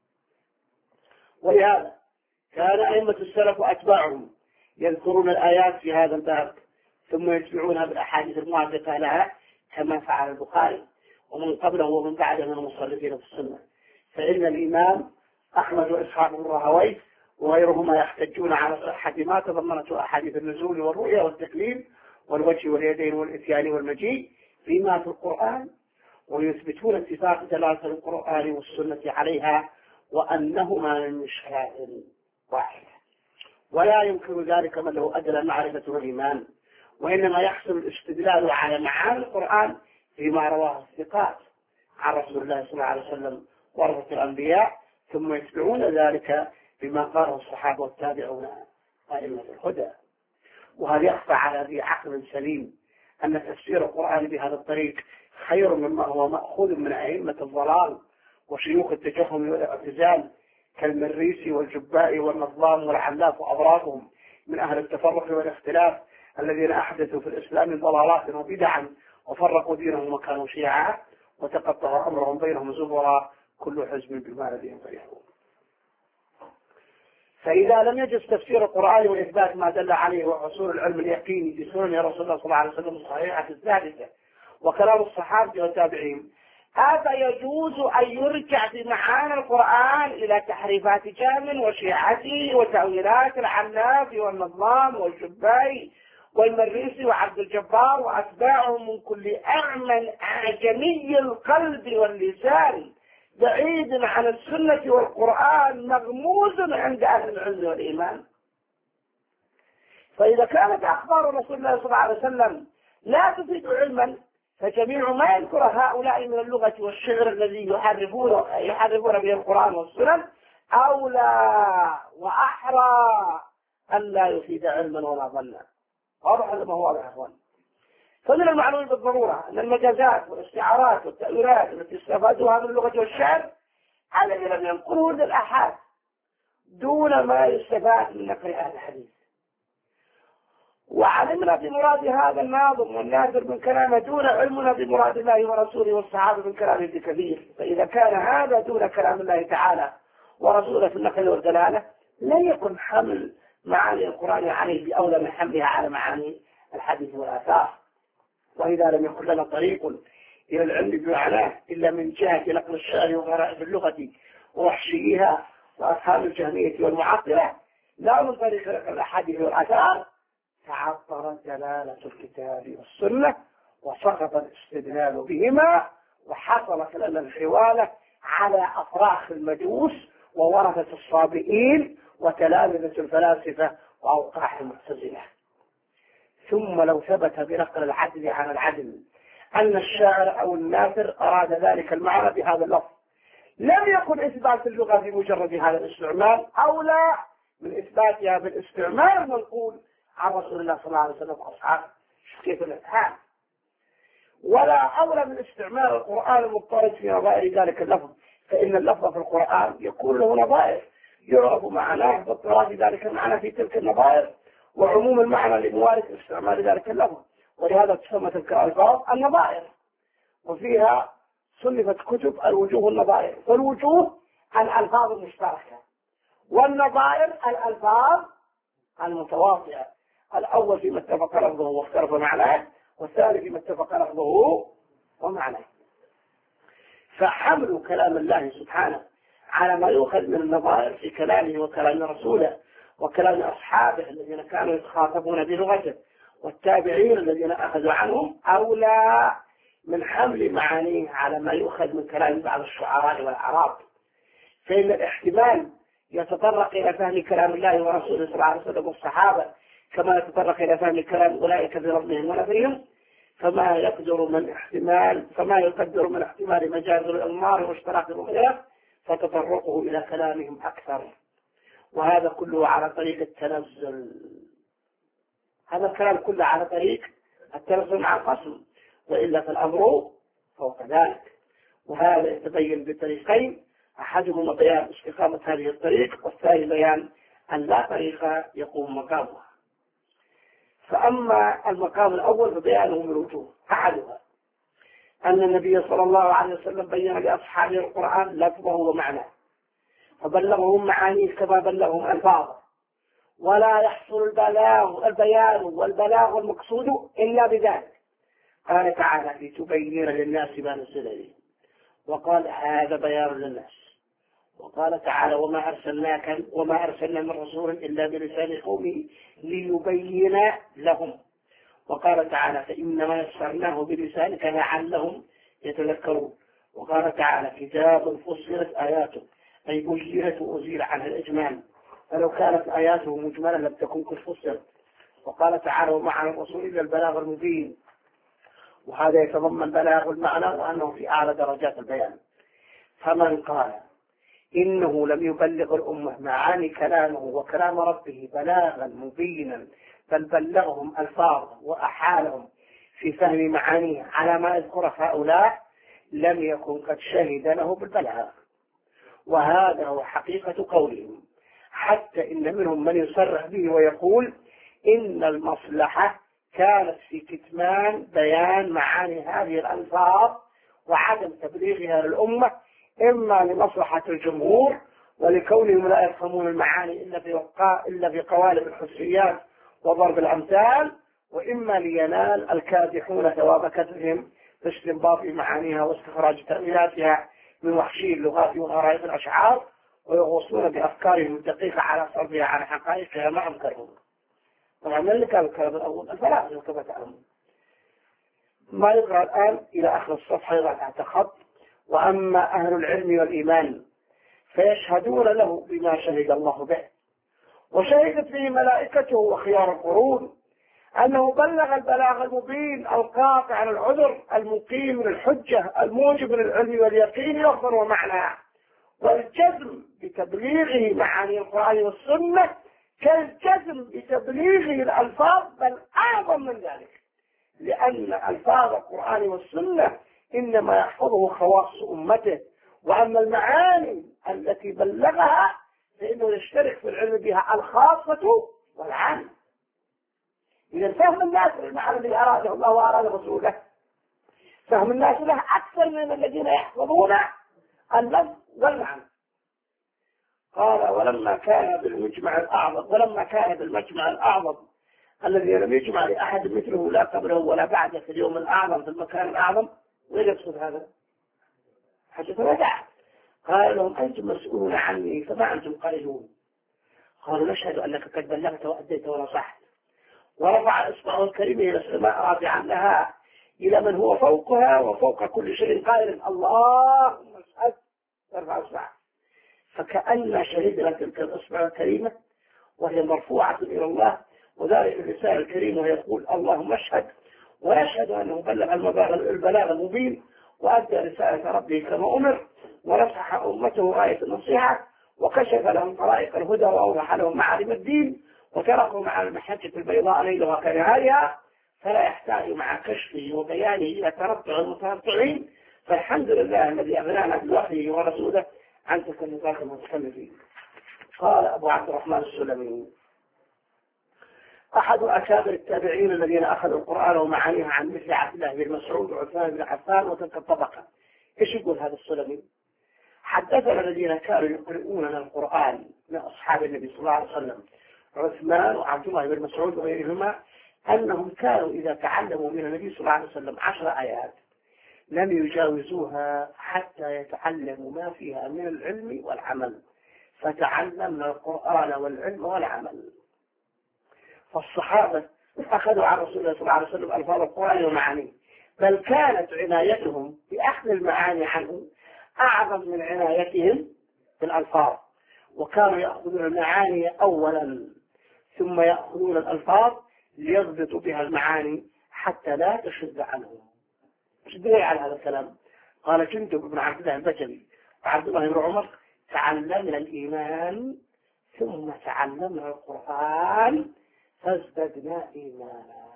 ولهذا كان أئمة السلف وأتباعهم يذكرون الآيات في هذا الباب ثم يتبعونها بالأحاديث الموافقة لها كما فعل البخاري ومن قبله ومن بعده من المصنفين في السنة. فإن الإمام أحمد وإسحاق بن راهويه وغيرهما يحتجون على صحة ما تضمنته أحاديث النزول والرؤيا والتكليم والوجه واليدين والإتيان والمجيء فيما في القرآن، ويثبتون اتفاق دلالة القرآن والسنة عليها وأنهما من مشكلات واحدة، ولا يمكن ذلك من له أدنى المعرفة والإيمان، وإنما يحصل الاستدلال على معاني القرآن فيما رواه الثقات عن رسول الله صلى الله عليه وسلم ورثة الأنبياء، ثم يتبعون ذلك بما قاله الصحابة والتابعون أئمة الهدى. وهل يخفى على ذي عقل سليم أن تفسير القرآن بهذا الطريق خير مما هو مأخوذ من أئمة الضلال وشيوخ التجهم والاعتزال كالمريسي والجبائي والنظام والعلاف وأضرابهم من أهل التفرق والاختلاف الذين أحدثوا في الإسلام ضلالات وبدعا وفرقوا دينهم وكانوا شيعا وتقطع أمرهم بينهم زبرا كل حزب بما لديهم فرحون. فإذا لم يجز تفسير القرآن وإثبات ما دل عليه وحصول العلم اليقيني بسنن رسول الله صلى الله عليه وسلم الصحيحة الثابتة وكلام الصحابة والتابعين، هذا يجوز أن يرجع في معاني القرآن إلى تحريفات جهم وشيعته وتأويلات العلاف والنظام والجبائي والمريسي وعبد الجبار وأتباعهم من كل أعمى أعجمي القلب واللسان بعيد عن السنة والقرآن مغموز عند أهل العلم والإيمان. فإذا كانت أخبار رسول الله صلى الله عليه وسلم لا تفيد علما، فجميع ما يذكر هؤلاء من اللغة والشعر الذي يحرفون يحرفون به القرآن والسنن أولى وأحرى أن لا يفيد علما ولا ظنا. واضح ولا ما هو واضح يا أخوان؟ فمن المعلوم بالضرورة أن المجازات والاستعارات والتأويلات التي استفادوها من اللغة والشعر الذي لم ينقلوه للآحاد دون ما يستفاد من نقل أهل الحديث. وعلمنا بمراد هذا الناظم والناظر من كلامه دون علمنا بمراد الله ورسوله والصحابة من كلامه بكثير. فإذا كان هذا دون كلام الله تعالى ورسوله في النقل والدلالة لن يكن حمل معاني القرآن عليه بأولى من حملها على معاني الحديث والآثار. وإذا لم يكن لنا طريق إلى العلم بمعناه إلا من جهة نقل الشعر وغرائب اللغة ووحشيها وأصحاب الجهمية والمعطلة لا من طريق نقل الأحاديث والآثار، تعطرت دلالة الكتاب والسنة وسقط الاستدلال بهما وحصلت لنا الحوالة على أفراخ المجوس وورثة الصابئين وتلامذة الفلاسفة وأوقاح المعتزلة. ثم لو ثبت بنقل العدل عن العدل أن الشاعر أو الناثر أراد ذلك المعنى بهذا اللفظ، لم يكن إثبات اللغة بمجرد هذا الاستعمال أولى من إثباتها بالاستعمال المنقول عن رسول الله صلى الله عليه وسلم وأصحابه. كيف الإفهام؟ ولا أولى من استعمال القرآن المضطرد في نظائر ذلك اللفظ، فإن اللفظ في القرآن يكون له نظائر يعرف معناه باضطراد ذلك المعنى في تلك النظائر وعموم المعنى لموارد استعمال ذلك اللفظ، ولهذا تسمى تلك الألفاظ النظائر، وفيها صنفت كتب الوجوه النظائر. فالوجوه الألفاظ المشتركة، والنظائر الألفاظ المتواطئة، الأول فيما اتفق لفظه واختلف معناه، والثاني فيما اتفق لفظه ومعناه. فحمل كلام الله سبحانه على ما يؤخذ من النظائر في كلامه وكلام رسوله وكلام أصحابه الذين كانوا يتخاطبون بلغته والتابعين الذين أخذوا عنهم أولى من حمل معانيه على ما يؤخذ من كلام بعض الشعراء والأعراب. فإن الاحتمال يتطرق إلى فهم كلام الله ورسوله صلى الله عليه وسلم والصحابة كما يتطرق إلى فهم كلام أولئك بربهم ونبيهم، فما يقدر من احتمال فما يقدر من احتمال مجاز الأنمار واشتراك الرؤية فتطرقه إلى كلامهم أكثر، وهذا كله على طريق التنزل. هذا الكلام كله على طريق التنزل مع القسم، وإلا فالأمر فوق ذلك. وهذا يتبين بطريقين، أحدهما بيان استقامة هذه الطريق، والثاني بيان أن لا طريق يقوم مقامها. فأما المقام الأول فبيانه من وجوه، أحدها أن النبي صلى الله عليه وسلم بين لأصحابه القرآن لفظه ومعناه، فبلغهم معانيه كما بلغهم ألفاظه، ولا يحصل البلاغ البيان والبلاغ المقصود إلا بذلك. قال تعالى لتبين للناس ما نزل إليه، وقال هذا بيان للناس. وقال تعالى وما أرسلناك وما أرسلنا من رسول إلا بلسان قومه ليبين لهم. وقال تعالى فإنما يسرناه بلسانك لعلهم يتذكرون. وقال تعالى كتاب فصلت آياته أي بينت وأزيل عنها الإجمال، فلو كانت آياته مجملة لم تكن قد فصلت. وقال تعالى وما على الرسول إلا البلاغ المبين، وهذا يتضمن بلاغ المعنى وأنه في أعلى درجات البيان. فمن قال إنه لم يبلغ الأمة معاني كلامه وكلام ربه بلاغا مبينا، بل بلغهم ألفاظ وأحالهم في فهم معانيه على ما يذكر هؤلاء، لم يكن قد شهد له بالبلاغ. وهذا هو حقيقة قولهم، حتى إن منهم من يصرح به ويقول إن المصلحة كانت في كتمان بيان معاني هذه الألفاظ وعدم تبليغها للأمة، إما لمصلحة الجمهور ولكونهم لا يفهمون المعاني إلا في إلا في قوالب الحسيات وضرب الأمثال، وإما لينال الكادحون ثواب كثرهم في استنباط معانيها واستخراج تأويلاتها من وحشي اللغات وغرائب الأشعار، ويغوصون بأفكارهم الدقيقة على صرفها عن حقائقها ما أمكنهم. طبعا من اللي كان الكلام الأول الفلاسفة كما تعلمون. ما يقرأ الآن إلى آخر الصفحة يضع تحت خط وأما أهل العلم والإيمان فيشهدون له بما شهد الله به، وشهدت به ملائكته وخيار القرون أنه بلغ البلاغ المبين القاطع عن العذر المقيم للحجة الموجب للعلم واليقين لفظا ومعنى، والجزم بتبليغه معاني القرآن والسنة كالجزم بتبليغه الألفاظ، بل أعظم من ذلك، لأن ألفاظ القرآن والسنة إنما يحفظه خواص أمته، وأما المعاني التي بلغها فإنه يشترك في العلم بها الخاصة والعام. إذا فهم الناس المعنى الذي أراده الله وأراد رسوله، فهم الناس له أكثر من الذين يحفظون اللفظ والمعنى. قال ولما كان بالمجمع الأعظم ولما كان بالمجمع الأعظم الذي لم يجمع لأحد مثله لا قبله ولا بعده في اليوم الأعظم في المكان الأعظم، وين يقصد هذا؟ حدث ودع. قال لهم أنتم مسؤولون عني فما أنتم قائلون؟ قالوا نشهد أنك قد بلغت وأديت ونصحت. ورفع إصبعه الكريم إلى السماء رافعا لها إلى من هو فوقها وفوق كل شيء قائل اللهم اشهد، ترفع إصبعه. فكأن شهدنا تلك الإصبع الكريمة وهي مرفوعة إلى الله وذلك اللسان الكريم ويقول اللهم اشهد، ويشهد أنه بلغ البلاغ المبين وأدى رسالة ربه كما أمر، ونصح أمته غاية النصيحة، وكشف لهم طرائق الهدى وأوضح لهم معالم الدين، وتركهم على المحجة البيضاء ليلها كنهارها، فلا يحتاج مع كشفه وبيانه إلى تربع المتربعين. فالحمد لله الذي أغنانا بوحيه ورسوله عن تلك النطاق المتكلفين. قال أبو عبد الرحمن السلمي أحد أكابر التابعين الذين أخذوا القرآن ومعانيه عن مثل عبد الله بن مسعود وعثمان بن عفان وتلك الطبقة. إيش يقول هذا السلمي؟ حدثنا الذين كانوا يقرؤوننا القرآن من أصحاب النبي صلى الله عليه وسلم عثمان وعبد الله بن مسعود وغيرهما أنهم كانوا إذا تعلموا من النبي صلى الله عليه وسلم عشر آيات لم يجاوزوها حتى يتعلموا ما فيها من العلم والعمل، فتعلمنا القرآن والعلم والعمل. فالصحابة أخذوا عن رسول الله صلى الله عليه وسلم ألفاظ القرآن ومعانيه، بل كانت عنايتهم بأخذ المعاني عنه أعظم من عنايتهم بالألفاظ، وكانوا يأخذون المعاني أولا ثم يأخذون الألفاظ ليضبطوا بها المعاني حتى لا تشد عنهم. ايش الدليل على هذا الكلام؟ قال جندب بن عبد الله البجلي وعبد الله بن عمر تعلمنا الإيمان ثم تعلمنا القرآن فازددنا إيمانا.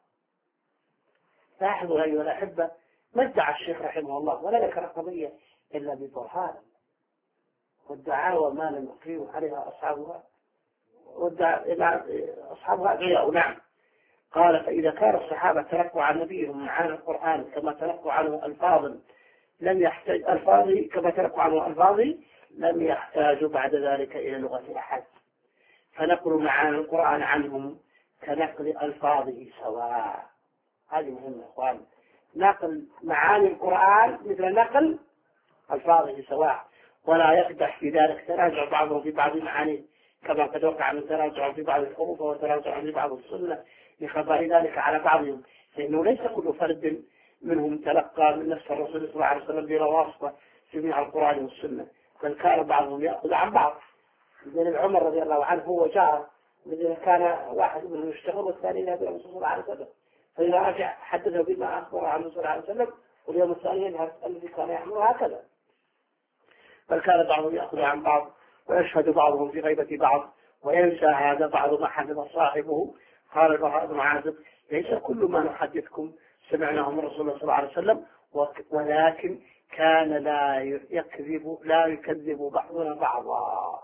لاحظوا أيها الأحبة، ما ادعى الشيخ رحمه الله ولا ذكر قضية إلا ببرهان، والدعاوى ما لم يقيم عليها أصحابها والدعاء أصحابها غيره. نعم. قال فإذا كان الصحابة تلقوا عن نبيهم معاني القرآن كما تلقوا عنه الفاظ لم يحتاج الفاظي كما تلقوا عنه الفاظي لم يحتاجوا بعد ذلك إلى لغة أحد، فنقل معاني القرآن عنهم كنقل ألفاظه سواء. هذه مهمة يا إخوان، نقل معاني القرآن مثل نقل ألفاظه سواء، ولا يقدح في ذلك تراجع بعضهم في بعض المعاني كما قد وقع من تراجع في بعض الحروف وتراجع في بعض السنة لخبر ذلك على بعضهم، فإنه ليس كل فرد منهم تلقى من نفس الرسول صلى الله عليه وسلم بلا واسطة جميع القرآن والسنة، بل كان بعضهم يأخذ عن بعض. مثل عمر رضي الله عنه هو جار، مثل كان واحد منهم يشتغل والثاني يهدي الرسول صلى الله عليه وسلم، فإذا رجع حدثه بما أخبر عنه صلى الله عليه وسلم، واليوم الثاني يذهب الذي كان يحمل هكذا. بل كان بعضهم يأخذ عن بعض ويشهد بعضهم في غيبة بعض وينسى هذا بعض ما حفظ صاحبه. قال البراء بن عازب ليس كل ما نحدثكم سمعناه من رسول الله صلى الله عليه وسلم، ولكن كان لا يكذب لا يكذب بعضنا بعضا.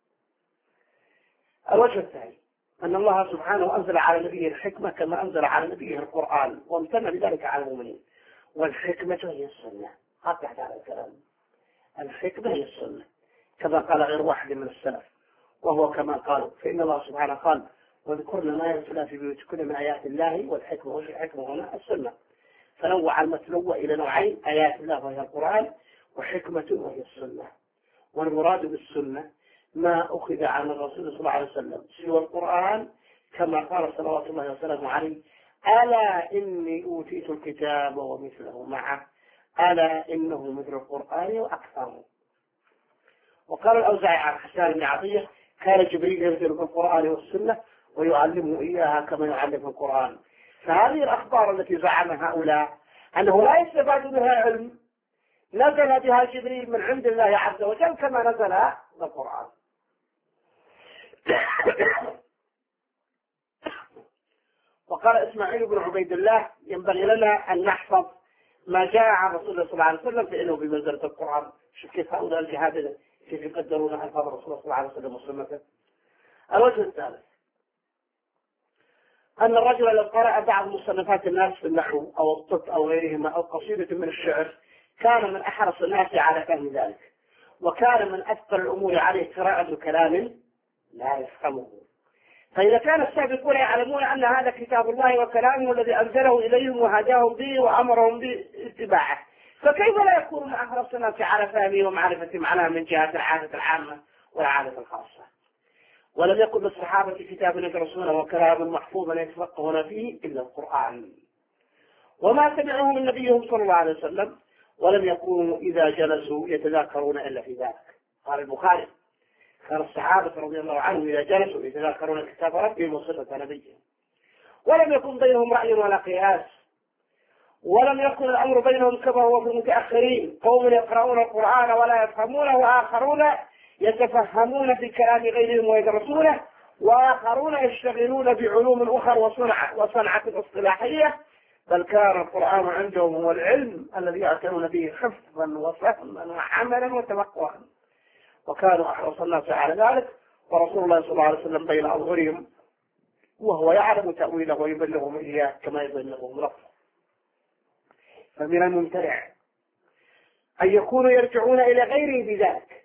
الوجه الثاني أن الله سبحانه أنزل على نبيه الحكمة كما أنزل على نبيه القرآن، وامتن بذلك على المؤمنين. والحكمة هي السنة. قطع هذا الكلام، الحكمة هي السنة كما قال غير واحد من السلف، وهو كما قالوا فإن الله سبحانه قال واذكرنا ما يتلى في بيوتكن من آيات الله والحكمة. والحكمة هنا السنة، فنوع المتلوى إلى نوعين: آيات الله وهي القرآن، وحكمة وهي السنة. والمراد بالسنة ما أخذ عن الرسول صلى الله عليه وسلم سوى القرآن، كما قال صلوات الله وسلامه عليه: ألا إني أوتيت الكتاب ومثله معه ألا إنه مثل القرآن وأكثر. وقال الأوزاعي عن حسان بن عطية: كان جبريل ينزل بالقرآن والسنة ويعلمه إياها كما يعلم القرآن. فهذه الأخبار التي زعم هؤلاء أنه لا يستفاد بها علم نزل بها جبريل من عند الله عز وجل كما نزل بالقرآن. وقال إسماعيل بن عبيد الله: ينبغي لنا أن نحفظ ما جاء عن رسول الله صلى الله عليه وسلم فإنه بمنزلة القرآن. شوف كيف هؤلاء الجهاد كيف يقدرون ألفاظ رسول الله صلى الله عليه وسلم وسنته. الوجه الثالث أن الرجل لو قرأ بعض مصنفات الناس في النحو أو الطب أو غيرهما أو قصيدة من الشعر كان من أحرص الناس على فهم ذلك، وكان من أثقل الأمور عليه قراءة كلام لا يفهمه. فإذا كان السابقون يعلمون أن هذا كتاب الله وكلامه الذي أنزله إليهم وهداهم به وأمرهم باتباعه، فكيف لا يكون من أحرص الناس على فهمه ومعرفة معناه من جهة العادة العامة والعادة الخاصة؟ ولم يكن للصحابة كتاب يدرسونه وكلام محفوظا يتفقهون فيه إلا القرآن، وما سمعوه من نبيهم صلى الله عليه وسلم، ولم يكونوا إذا جلسوا يتذاكرون إلا في ذلك. قال البخاري: كان الصحابة رضي الله عنهم إذا جلسوا يتذاكرون كتاب ربهم وسنة نبيهم، ولم يكن بينهم رأي ولا قياس، ولم يكن الأمر بينهم كما هو في المتأخرين: قوم يقرؤون القرآن ولا يفهمونه، وآخرون يتفهمون في كلام غيرهم ويدرسونه، وآخرون يشتغلون بعلوم أخرى وصنعة وصنعة اصطلاحية. بل كان القرآن عندهم هو العلم الذي يعتنون به حفظا وفهما وعملا وتوقعا، وكانوا أحرص الناس على ذلك، ورسول الله صلى الله عليه وسلم بين أظهرهم وهو يعلم تأويله ويبلغهم إياه كما يبلغهم لفظه. فمن الممتنع أن يكونوا يرجعون إلى غيره بذلك،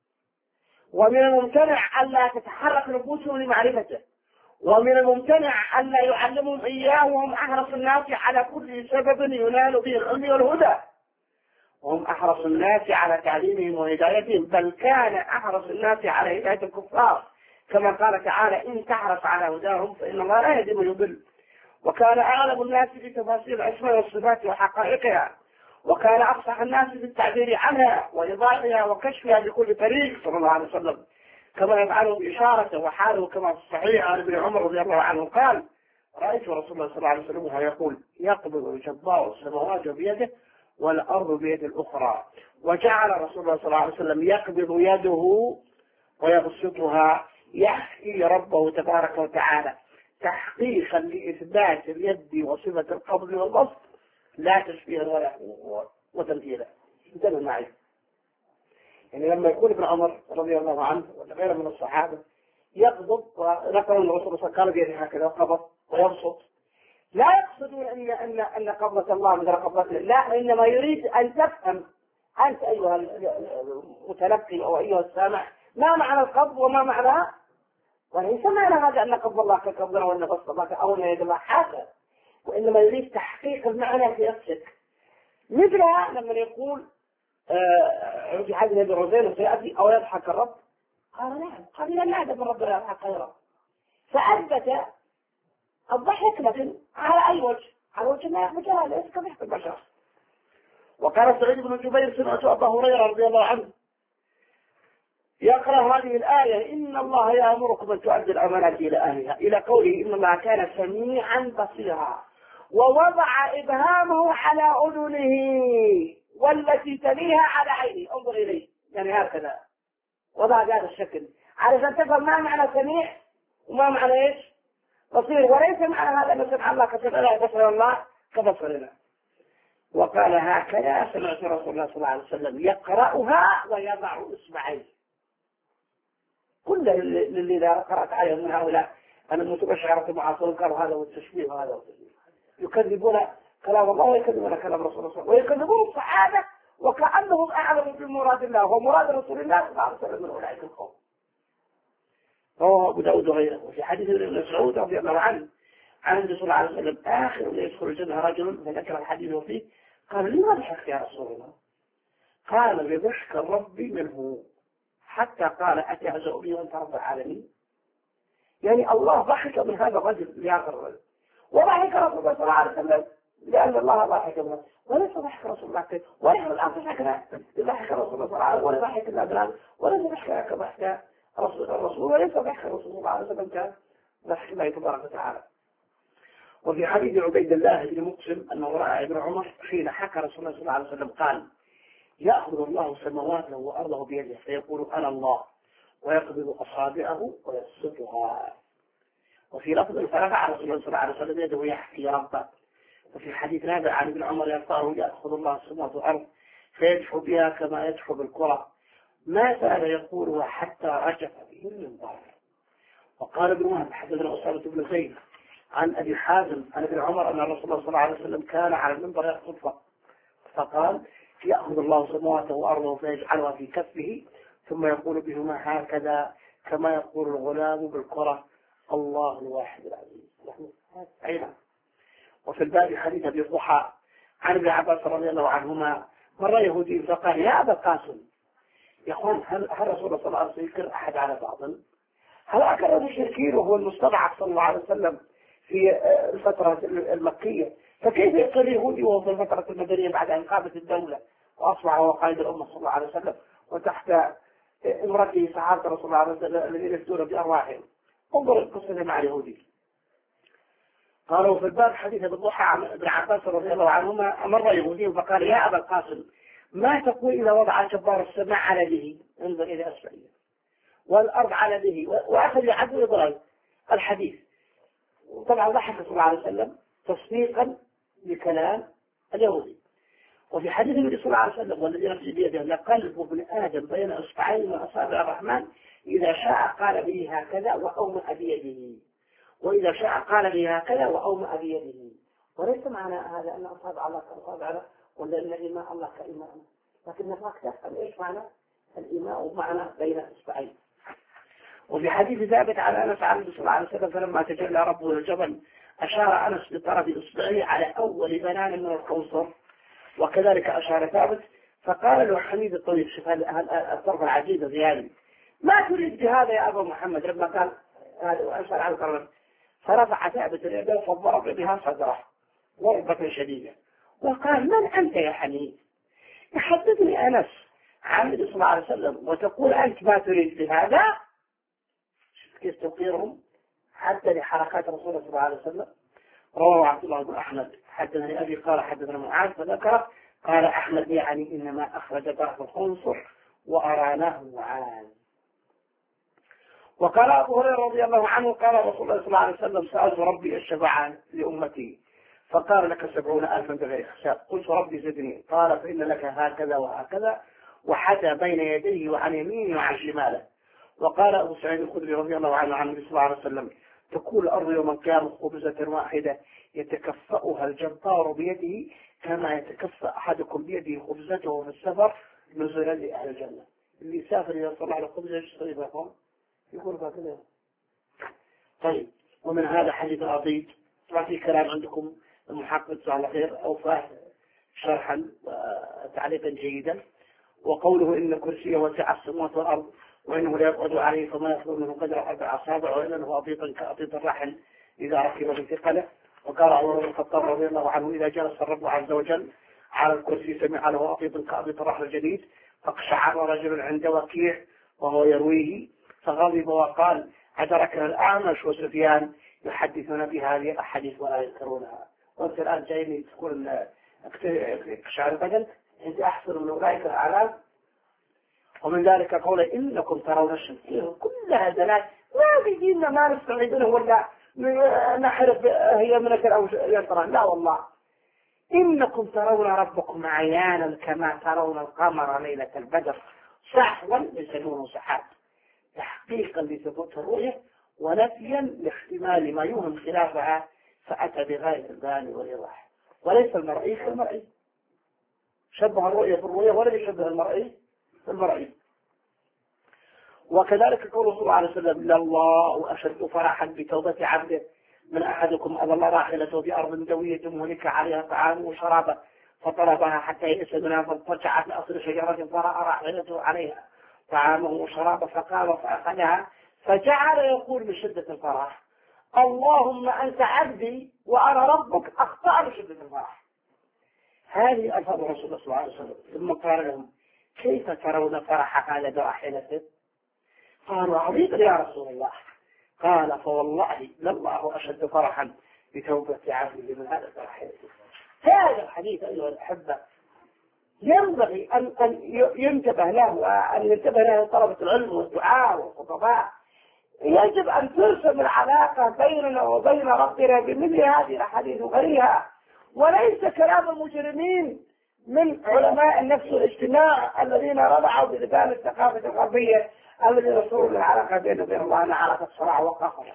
ومن الممتنع أن لا تتحرك نفوسهم لمعرفته، ومن الممتنع أن لا يعلمهم إياه وهم أحرص الناس على كل سبب ينال به العلم والهدى، وهم أحرص الناس على تعليمهم وهدايتهم، بل كان أحرص الناس على هداية الكفار، كما قال تعالى: إن تحرص على هداهم فإن الله لا يهدي من يضل. وكان أعلم الناس في تفاصيل الأسماء والصفات وحقائقها، وكان أفصح الناس في التعبير عنها وإيضاحها وكشفها بكل طريق صلى الله عليه وسلم، كما يفعله بإشارته وحاله كما في الصحيح عن ابن عمر رضي الله عنه قال: رأيت رسول الله صلى الله عليه وسلم وهو يقول يقبض الجبار السماوات بيده والأرض بيد الأخرى، وجعل رسول الله صلى الله عليه وسلم يقبض يده ويبسطها يحكي ربه تبارك وتعالى تحقيقا لإثبات اليد وصفة القبض والبسط لا تشبيه ولا وتمثيلا. انتبه معي، يعني لما يقول ابن عمر رضي الله عنه ولا غيره من الصحابة يقبض، ونقل الرسول صلى الله عليه وسلم بيده هكذا قبض ويبسط، لا يقصدون ان ان ان قبضة الله مثل قبضته، لا، انما يريد ان تفهم انت ايها المتلقي او ايها السامع ما معنى القبض وما معناه، وليس معنى هذا ان قبض الله كقبضنا وان بسط الله او ان يد الله حاجه، وانما يريد تحقيق المعنى في نفسك. مثلها لما يقول في حديث ابي رزين سياتي او يضحك الرب، قال نعم، قال لا نعلم من ربنا يضحك خيرا، فاثبت الضحك لكن على اي وجه؟ على وجه ما يحمل جهاله ليس كضحك البشر. وقال سعيد بن جبير سمعت ابا هريره رضي الله عنه يقرأ هذه الآية إن الله يأمركم أن تؤدوا الأمانات إلى أهلها، إلى قوله إن الله كان سميعا بصيرا، ووضع إبهامه على أذنه والتي تليها على عينه، انظر إليه، يعني هكذا وضع هذا الشكل علشان تفهم ما معنى سميع وما معنى إيش بصير، وليس معنى هذا أن سمع الله كسمع بصر الله كبصرنا. وقال هكذا سمعت رسول الله صلى الله عليه وسلم يقرأها ويضع إصبعيه. كل اللي قرأت عليهم من هؤلاء أن المتبشعرة معاصرون قالوا هذا هو التشبيه وهذا هو التشبيه، يكذبون كلام الله ويكذبون كلام رسول الله ويكذبون الصحابة وكأنهم أعلموا بمراد الله ومراد رسول الله صلى الله عليه وسلم من أولئك القوم. رواه أبو داود وغيره. وفي حديث ابن مسعود رضي الله عنه عن النبي صلى الله عليه وسلم آخر من يدخل الجنة رجل، فذكر الحديث فيه قال لما ضحكت يا رسول الله؟ قال بضحك الرب منه حتى قال أتهزأ بي وأنت رب العالمين. يعني الله ضحك من هذا الرجل لآخر الرجل، وضحك رسول الله صلى الله عليه وسلم لأن الله ضحك منه، وليس ضحك رسول الله كيف ونحن الآن ضحكنا ضحك رسول الله صلى الله عليه وسلم ولا ضحك الأبناء وليس ضحك كضحك رسول الرسول وليس ضحك رسول الله عليه وسلم كضحك الله تبارك وتعالى. وفي حديث عبيد الله بن مقسم أنه رأى ابن عمر حين حكى رسول الله صلى الله عليه وسلم قال يأخذ الله سماواته وأرضه بيده فيقول أنا الله ويقبض أصابعه ويبسطها. وفي لفظ فرفع رسول الله صلى الله عليه وسلم يده يحكي ربه. وفي حديث نابع عن ابن عمر يقطعه يأخذ الله السماوات والأرض فيدفع بها كما يدفع بالكرة ما زال يقول حتى رجف به المنبر. وقال ابن وهب حدثنا أسامة بن زيد عن أبي حازم عن ابن عمر أن الرسول صلى الله عليه وسلم كان على المنبر يخطب فقال يأخذ الله سماواته وأرضه فيجعلها في كفه ثم يقول بهما هكذا كما يقول الغلام بالكرة الله الواحد العزيز. أيضا وفي الباب حديث أبي الضحى عن ابن عباس رضي الله عنهما مر يهودي فقال يا أبا القاسم يقول هل هل رسول الله صلى الله عليه وسلم يذكر أحد على بعض؟ هل أكل المشركين وهو المستضعف صلى الله عليه وسلم في الفترة المكية، فكيف يقر يهودي وهو في الفترة المدنية بعد أن قامت الدولة وأصبح هو قائد الأمة صلى الله عليه وسلم وتحت امرته صحابة رسول الله عليه وسلم الذين يفتون بأرواحهم؟ انظر القصة مع اليهودي. قالوا في الباب حديث ابن الضحى عن ابن عباس رضي الله عنهما مر يهودي فقال يا أبا القاسم ما تقول إذا وضع جبار السماء على يده، انظر إلى أسفله، والأرض على يده، وأخذ يعد إضرار الحديث. طبعا ضحك صلى الله عليه وسلم تصديقا لكلام اليهودي. وفي حديث النبي صلى الله عليه وسلم والذي نفسي بيده لقلب ابن آدم بين أصبعين من أصابع الرحمن إذا شاء قال به هكذا وأومأ بيده وإذا شاء قال به هكذا وأومأ بيده. وليس معنى هذا أن أصابع الله كأصابعنا ولا أن إيماء الله كإيماءنا، لكن نفاق تفهم إيش معنى الإيماء ومعنى بين أصبعين. وفي حديث ثابت على أنس عن النبي صلى الله عليه وسلم فلما تجلى ربه للجبل أشار أنس بطرف إصبعه على أول بنان من الكوثر، وكذلك أشار ثابت فقال له حميد الطويل شوف الطرف العجيب في هذه ما تريد بهذا يا أبا محمد لما قال هذا وأشار على القرن، فرفع ثابت اليد فضرب بها صدره ضربة شديدة وقال من أنت يا حميد؟ يحدثني أنس عن النبي صلى الله عليه وسلم وتقول أنت ما تريد بهذا؟ كيف توقيرهم حتى لحركات رسول الله صلى الله عليه وسلم رواه عبد الله بن أحمد حدثني أبي قال حدثنا معاذ فذكر قال أحمد يعني إنما أخرج بعض الخنصر وأراناه معاذ. وقال أبو هريرة رضي الله عنه قال رسول الله صلى الله عليه وسلم سألت ربي الشفاعة لأمتي فقال لك سبعون ألفا بغير حساب. قلت ربي زدني قال فإن لك هكذا وهكذا وحتى بين يديه وعن يمينه وعن شماله. وقال أبو سعيد الخدري رضي الله عنه عن النبي صلى الله عليه وسلم تكون الأرض يوم القيامة خبزة واحدة يتكفأها الجبار بيده كما يتكفأ أحدكم بيده خبزته في السفر نزلا لأهل الجنة. اللي يسافر إذا طلع له خبزة يشتري بها يقول كذا. طيب ومن هذا حديث عظيم طبعا في كلام عندكم المحقق جزاه الله خير أوفاه شرحا وتعليقا جيدا. وقوله إن كرسيه وسع السماوات والأرض وإنه لا يقعد عليه فما يخلو منه قدر أربع أصابع وإنه أبيضا كأبيض الرحل إذا ركب في ثقله. وقال عمر بن الخطاب رضي الله عنه إذا جلس الرب عز وجل على الكرسي سمع له أبيض كأبيض الرحل الجديد فاقشعر رجل عند وكيع وهو يرويه فغضب وقال أدركنا الأعمش وسفيان يحدثون بهذه الأحاديث ولا يذكرونها. وأنت الآن جايني تقول اقشعر البدن أنت أحسن من أولئك الأعلام. ومن ذلك قول إنكم ترون الشمس كلها دلال ما بيجينا ما نستعيدونه ولا نحرف هي منك أو ينطران. لا والله إنكم ترون ربكم عيانا كما ترون القمر ليلة البدر سحوا يسمونه سحاب تحقيقا لثبوت الرؤية ونفيا لاحتمال ما يوهم خلافها فأتى بغاية البيان والإيضاح. وليس المرئي كالمرئي شبه الرؤية بالرؤية ولا يشبه المرئي بالمرئي. وكذلك قول صلى الله عليه وسلم لله أشد فرحا بتوبة عبده من أحدكم أضل راحلته بأرض دوية مهلك عليها طعام وشرابه فطلبها حتى يئس منها فاضطجع في أصل شجرة فرأى راحلته عليها طعامه وشرابه فقام فأخذها فجعل يقول بشدة الفرح اللهم أنت عبدي وأنا ربك أخطأ بشدة الفرح. هذه ألفاظ رسول الله صلى الله عليه وسلم. ثم قال لهم كيف ترون فرح هذا براحلته؟ قالوا عظيم يا رسول الله. قال فوالله لله أشد فرحا بتوبة عبده من هذا براحلته. هذا الحديث أيها الأحبة ينبغي أن أن ينتبه له وأن ينتبه له طلبة العلم والدعاء والخطباء. يجب أن ترسم العلاقة بيننا وبين ربنا بمثل هذه الأحاديث وغيرها وليس كلام المجرمين من علماء النفس والاجتماع الذين رضعوا بلبان الثقافة الغربية الذين يصورون العلاقة بيننا وبين الله أنها علاقة صراع وقهر.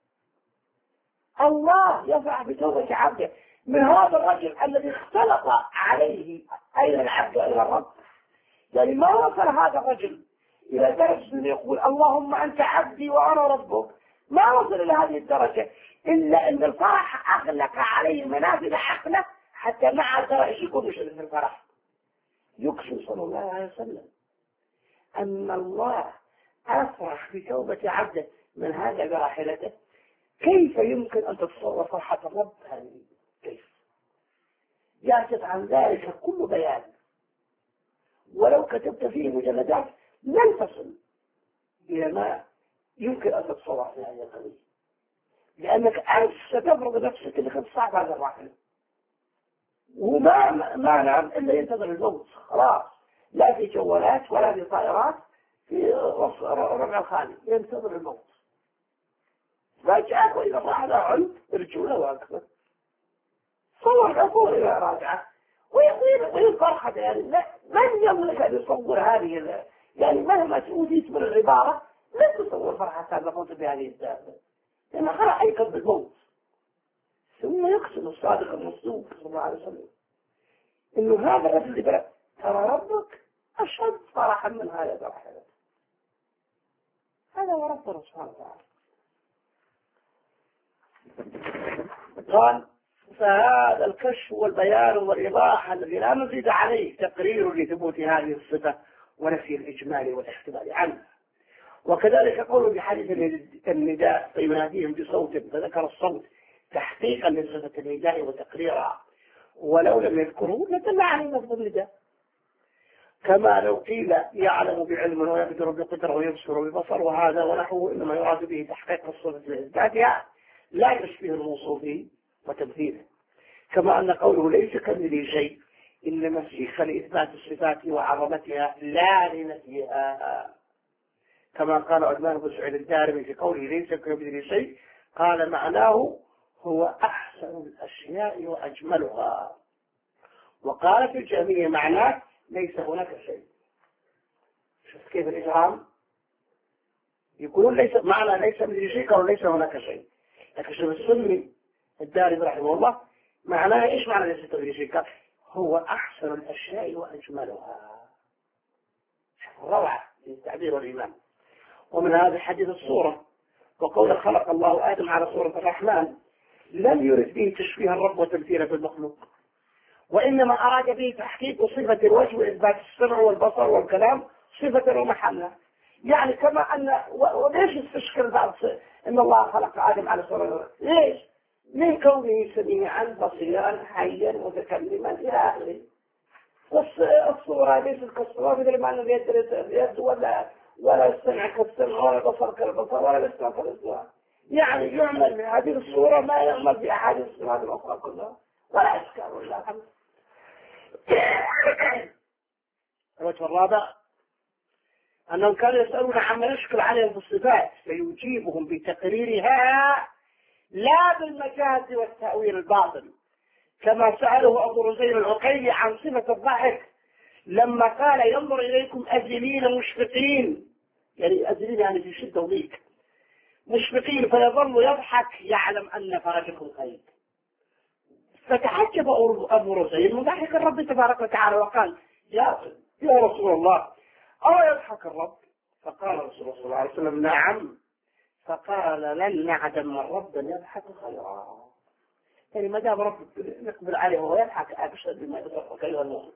الله يفرح بتوبة عبده من هذا الرجل الذي اختلط عليه أين العبد أين الرب. يعني ما وصل هذا الرجل إلى درجة أن يقول اللهم أنت عبدي وأنا ربك، ما وصل إلى هذه الدرجة إلا أن الفرح أغلق عليه منافذ عقله حتى ما ترى إيش يكون يشرف الفرح. يكشف صلى الله عليه وسلم أن الله أفرح بتوبة عبده من هذا براحلته. كيف يمكن أن تتصور فرحة الرب هذه؟ كيف؟ يعكس عن ذلك كل بيان ولو كتبت فيه مجلدات لن تصل إلى ما يمكن أن تتصور في هذه القضية، لأنك أنت ستفرض نفسك لخمس ساعات بعد الراحلة وما ما نعم إلا ينتظر الموت خلاص، لا في جوالات ولا في طائرات، في ربع الخالي ينتظر الموت. فجاءك وإذا صاحب عند رجوله وأكبر صور عقول إلى راجعة ويقول ويفرحة. يعني من يملك أن يصور هذه يعني مهما تؤديت من العبارة لا تصور فرحة هذا الموت بهذه الدابة لأن خلق أيقظ بالموت. ثم يقسم الصادق المصدوق صلى الله عليه وسلم إنه هذا الرجل اللي بلد ترى ربك أشد فرحا من هذا الرحلة. هذا هو ربنا سبحانه وتعالى. قال فهذا الكشف والبيان والإيضاح الذي لا مزيد عليه تقرير لثبوت هذه الصفة ونفي الإجمال والاحتمال عنه. وكذلك قوله بحديث النداء فيناديهم بصوت فذكر الصوت تحقيقا لصفة النداء وتقريرها ولو لم يذكره لدل عليه لفظ النداء. كما لو قيل يعلم بعلم ويقدر بقدره ويبصر ببصر وهذا ونحوه إنما يراد به تحقيق الصفة لإثباتها لا تشبه الموصوف وتمثيله، كما أن قوله ليس كمثله شيء إنما سيخ لإثبات الصفات وعظمتها لا لنفيها، كما قال عثمان بن سعيد الدارمي في قوله ليس كمثله شيء قال معناه هو أحسن الأشياء وأجملها، وقال في الجهمية معناه ليس هناك شيء. شوف كيف الإجرام يقولون ليس معنى ليس مثل شيء قالوا ليس هناك شيء، لكن شوف السني الدارمي رحمه الله معناه إيش معنى ليس مثل شيء؟ قال هو أحسن الأشياء وأجملها. روعة في التعبير والإيمان. ومن هذا حديث الصورة وقول خلق الله آدم على صورة الرحمن لم يرد به تشبيه الرب وتمثيله بالمخلوق، وإنما أراد به تحقيق صفة الوجه وإثبات السمع والبصر والكلام صفة ومحلها. يعني كما أن وليش استشكل بعض إن الله خلق آدم على صورة، ليش؟ من كونه سميعا بصيرا حيا متكلما إلى آخره. والصورة ليست كالصورة مثل ما أن اليد ولا ولا السمع كالسمع ولا البصر كالبصر ولا الاسمع كالاسمع. يعني يعمل من هذه الصورة ما يعمل بأحاديث الصورات الأخرى كلها ولا إشكال ولا حمد. الوجه الرابع أنهم كانوا يسألون عما يشكل عليهم في الصفات فيجيبهم بتقريرها لا بالمجاز والتأويل الباطل، كما سأله أبو رزين العقيلي عن صفة الضحك لما قال ينظر إليكم أجلين مشفقين، يعني أجلين يعني في شدة وضيق مشفقين فيظل يضحك يعلم أن فرجكم خير. فتحجب أبو رزين من ضحك الرب تبارك وتعالى وقال يا يا رسول الله أو يضحك الرب؟ فقال رسول الله صلى الله عليه وسلم نعم. فقال لن نعدم من رب يضحك خيرا. يعني ما دام رب نقبل عليه وهو يضحك أبشر بما يضحك أيها المؤمن.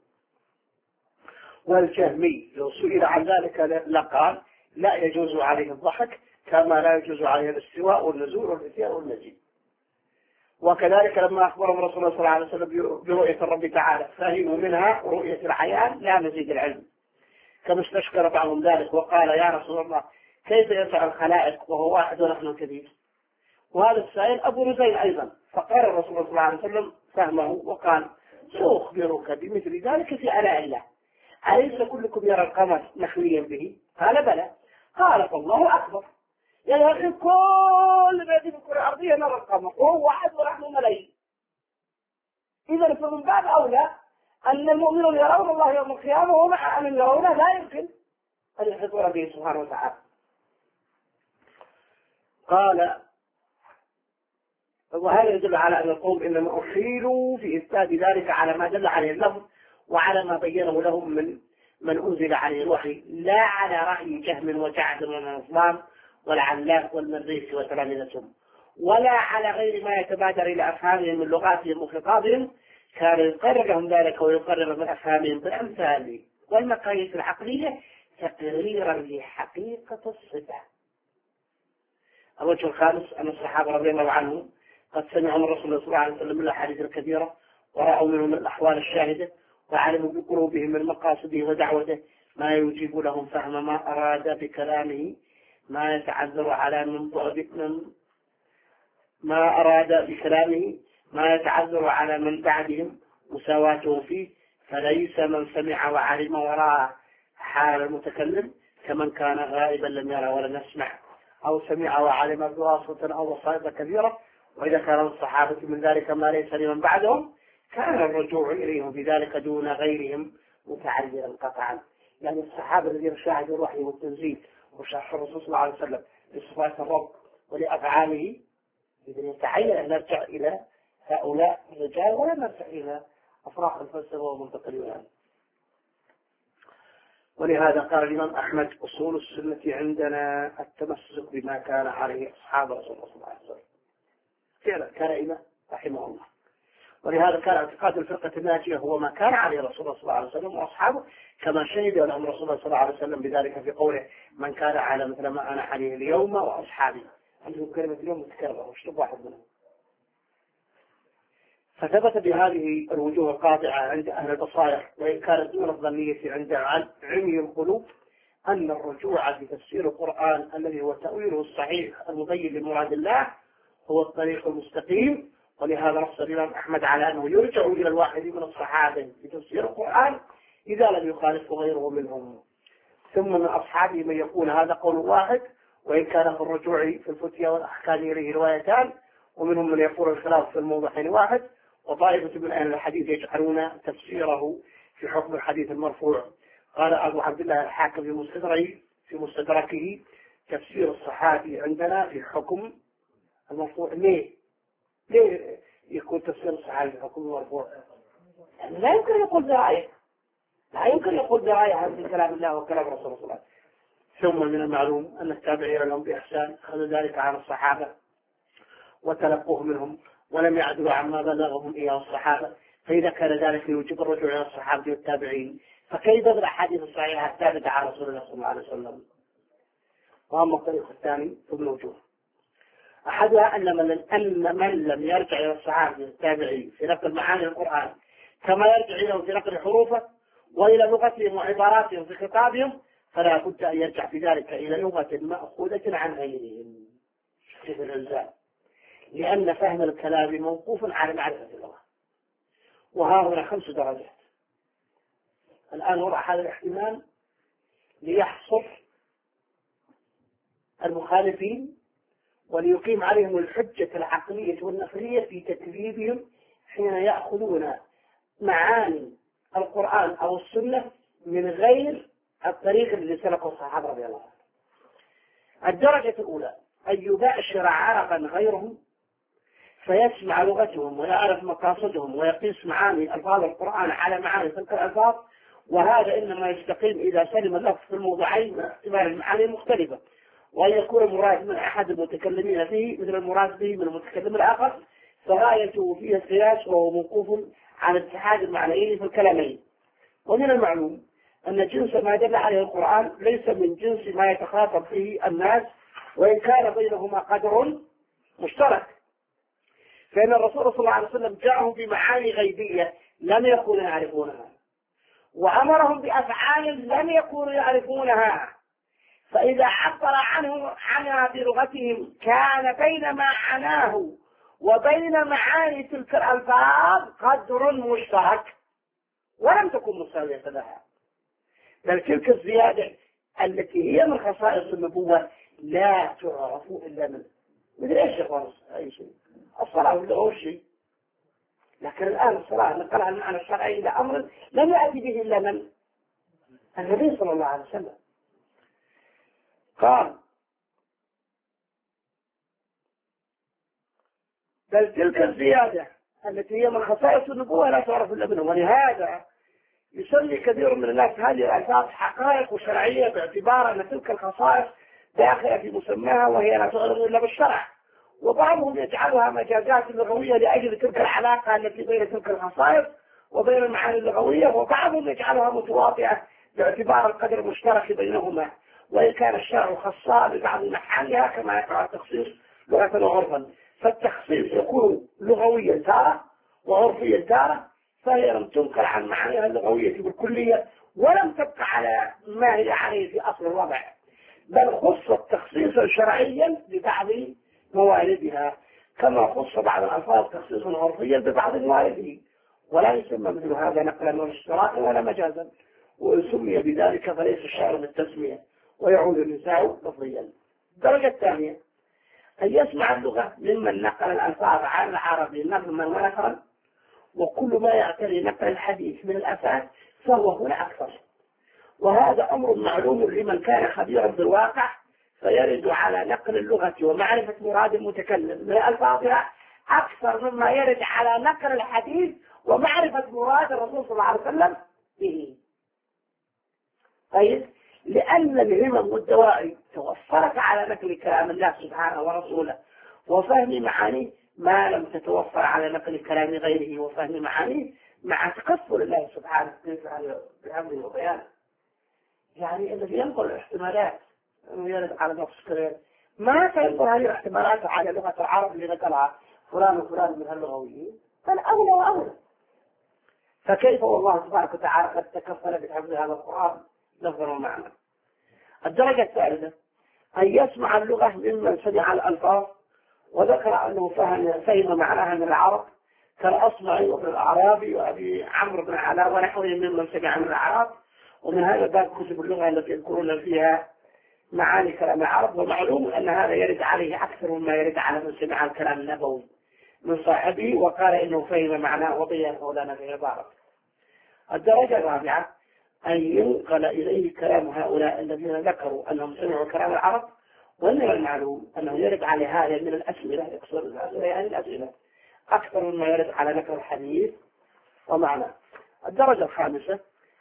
والجهمي لو سئل عن ذلك لقال لا يجوز عليه الضحك كما لا يجوز عليه الاستواء والنزول والاتيان والمجيء. وكذلك لما أخبرهم رسول الله صلى الله عليه وسلم برؤية الرب تعالى فهموا منها رؤية العيان لا مزيد العلم، كما استشكر بعضهم ذلك وقال يا رسول الله كيف يسع الخلائق وهو واحد ونحن كثير؟ وهذا السائل أبو رزين أيضا. فقال الرسول صلى الله عليه وسلم فهمه وقال سأخبرك بمثل ذلك في آلاء الله، أليس كلكم يرى القمر مخويا به؟ قال بلى. قال فالله أكبر. يعني أخي كل ما في الكرة الأرضية نرى القمر وهو واحد ونحن ملايين. إذا فمن باب أولى أن المؤمنون يرون الله يوم القيامة، ومع أن يرونه لا يمكن أن يحيطون به سبحانه وتعالى. قال وهذا يدل على أن القوم إنما أحيلوا في إثبات ذلك على ما دل عليه اللفظ وعلى ما بينه لهم من من أنزل عليه الوحي، لا على رأي جهم وجعد والإسلام والعلاف والمريسي وتلامذتهم، ولا على غير ما يتبادر إلى أفهامهم من لغاتهم وخطابهم. كان يقرر لهم ذلك ويقرر من أفهامهم بالأمثال والمقاييس العقلية تقريرا لحقيقة الصفة. الوجه الخامس أن الصحابة رضي الله عنهم قد سمعوا من رسول الله صلى الله عليه وسلم الأحاديث الكثيرة ورأوا منهم الأحوال الشاهدة وعلموا بقلوبهم من مقاصده ودعوته ما يجيب لهم فهم ما أراد بكلامه، ما يتعذر على من من ما أراد بكلامه ما يتعذر على من بعدهم مساواته فيه، فليس من سمع وعلم وراء حال المتكلم كمن كان غائبا لم يرى ولم يسمع، أو سمع وعلم بواسطة أو وسائط كثيرة. وإذا كان الصحابة من ذلك ما ليس لمن بعدهم كان الرجوع إليهم بذلك دون غيرهم متعذرا قطعا. يعني الصحابة الذين شاهدوا الوحي والتنزيل وشرح الرسول صلى الله عليه وسلم لصفات الرب ولأفعاله إذا يتعين أن نرجع إلى هؤلاء الرجال ولا نرجع إلى أفراح الفلسفة ومنطق اليونان. ولهذا قال الإمام أحمد أصول السنة عندنا التمسك بما كان عليه أصحاب رسول الله صلى الله عليه وسلم. فعلا كان إمام رحمه الله. ولهذا كان اعتقاد الفرقة الناجية هو ما كان عليه رسول الله صلى الله عليه وسلم وأصحابه، كما شهد لهم رسول الله صلى الله عليه وسلم بذلك في قوله من كان على مثل ما أنا عليه اليوم وأصحابي. عندهم كلمة اليوم متكررة واشتب واحد منهم. فثبت بهذه الوجوه القاطعة عند أهل البصائر وإن كانت دون الظنية عند عمي القلوب أن الرجوع في تفسير القرآن الذي هو تأويله الصحيح المبين لمراد الله هو الطريق المستقيم، ولهذا نص الإمام أحمد على أنه يرجع إلى الواحد من الصحابة في تفسير القرآن إذا لم يخالفه غيره منهم. ثم من أصحابه من يقول هذا قول واحد، وإن كان في الرجوع في الفتيا والأحكام إليه روايتان، ومنهم من يقول الخلاف في الموضعين واحد. وطائفة من أهل الحديث يجعلون تفسيره في حكم الحديث المرفوع. قال أبو عبد الله الحاكم في مستدركه في مستدركه تفسير الصحابي عندنا في حكم المرفوع. ليه؟ ليه يكون تفسير الصحابي في حكم المرفوع؟ يعني لا يمكن يقول برأيه، لا يمكن يقول برأيه عن كلام الله وكلام رسول الله صلى الله عليه وسلم. ثم من المعلوم أن التابعين لهم بإحسان أخذوا ذلك عن الصحابة وتلقوه منهم ولم يعدلوا عما بلغهم إياه الصحابة، فإذا كان ذلك يوجب الرجوع إلى الصحابة والتابعين، فكيف بالأحاديث الصحيحة الثابتة عن رسول الله صلى الله عليه وسلم؟ وأما الطريق الثاني فمن وجوه. أحدها أن من, أن من لم يرجع إلى الصحابة والتابعين في نقل معاني القرآن كما يرجع إليه في نقل حروفه وإلى لغتهم وعباراتهم في خطابهم، فلا بد أن يرجع في ذلك إلى لغة مأخوذة عن غيرهم في الإلزام، لأن فهم الكلام موقوف على معرفة اللغة. وها هنا خمس درجات. الآن وضع هذا الاحتمال ليحصر المخالفين وليقيم عليهم الحجة العقلية والنقلية في تكذيبهم حين يأخذون معاني القرآن أو السنة من غير الطريق الذي سلكه الصحابة رضي الله عنهم. الدرجة الأولى أن يباشر عربا غيرهم فيسمع لغتهم ويعرف مقاصدهم ويقيس معاني ألفاظ القرآن على معاني تلك الألفاظ، وهذا إنما يستقيم إذا سلم اللفظ في الموضعين من احتمال المعاني المختلفة، وأن يكون المراد من أحد المتكلمين فيه مثل المراد به من المتكلم الآخر، فغايته فيه القياس وهو موقوف على اتحاد المعنيين في الكلامين. ومن المعلوم أن جنس ما دل عليه القرآن ليس من جنس ما يتخاطب فيه الناس، وإن كان بينهما قدر مشترك، فإن الرسول صلى الله عليه وسلم جاءهم بمعاني غيبية لم يكونوا يعرفونها، وأمرهم بأفعال لم يكونوا يعرفونها، فإذا عبر عنهم عنها بلغتهم كان بين ما عناه وبين معاني تلك الألفاظ قدر مشترك ولم تكن مساوية لها، بل تلك الزيادة التي هي من خصائص النبوة لا تعرف إلا من مثل إيش يا إخوان؟ أي شيء الصلاة ولا أول شيء، لكن الآن الصلاة نقلها المعنى الشرعي إلى أمر لم يأتي به إلا من النبي صلى الله عليه وسلم. قال بل تلك الزيادة التي هي من خصائص النبوة لا تعرف إلا منه، ولهذا يسمي كثير من الناس هذه الألفاظ حقائق شرعية باعتبار أن تلك الخصائص داخلة في مسماها وهي لا تعرف إلا بالشرع، وبعضهم يجعلها مجازات لغوية لأجل تلك العلاقة التي بين تلك الخصائص وبين المعاني اللغوية، وبعضهم يجعلها متواطئة باعتبار القدر المشترك بينهما، وإن كان الشرع خصاء ببعض محلها كما يقع التخصيص لغة وعرفا، فالتخصيص يكون لغويا تارة وعرفيا تارة، فهي لم تنقل عن معانيها اللغوية بالكلية ولم تبقى على ما هي عليه في أصل الوضع، بل خصت تخصيصا شرعيا ببعض مواردها كما خص بعض الألفاظ تخصيصا عرفيا ببعض مواردها، ولا يسمى مثل هذا نقلا ولا اشتراكا ولا مجازا، وإن سمي بذلك فليس الشعر بالتسمية ويعود النساء لفظيا. الدرجة الثانية أن يسمع اللغة ممن نقل الألفاظ عن العربي نظما ونثرا، وكل ما يعتري نقل الحديث من الأساس فهو هنا أكثر، وهذا أمر معلوم لمن كان خبيرا بالواقع، فيرد على نقل اللغة ومعرفة مراد المتكلم من ألفاظها أكثر مما يرد على نقل الحديث ومعرفة مراد الرسول صلى الله عليه وسلم به. طيب، لأن الهمم والدواعي توفرت على نقل كلام الله سبحانه ورسوله وفهم معانيه ما لم تتوفر على نقل كلام غيره وفهم معانيه، مع تكفل الله سبحانه بأمره وبيانه. يعني الذي ينقل الاحتمالات يرد على نفس الكلام ما تنقل هذه الاحتمالات على لغة العرب اللي نقلها فلان وفلان من هاللغويين، بل أولى وأولى. فكيف والله تبارك وتعالى قد تكفل بحفظ هذا القرآن لفظا ومعنى. الدرجة الثالثة أن يسمع اللغة ممن سمع الألفاظ وذكر أنه فهم فهم معناها من العرب كالأصمعي وابن الأعرابي وأبي عمرو بن علاء ونحوهم ممن سمع من العرب. ومن هذا باب كتب اللغة التي يذكرون فيها معاني كلام العرب. ومعلوم أن هذا يرد عليه أكثر مما يرد على من سمع الكلام النبوي من صاحبه وقال إنه فهم معناه وبينه لنا في عبارة. الدرجة الرابعة أن ينقل إليه كلام هؤلاء الذين ذكروا أنهم سمعوا كلام العرب، ومن المعلوم أنه يرد على هذا من الأسئلة يقصد الأسئلة يعني الأسئلة أكثر مما يرد على ذكر الحديث ومعنى. الدرجة الخامسة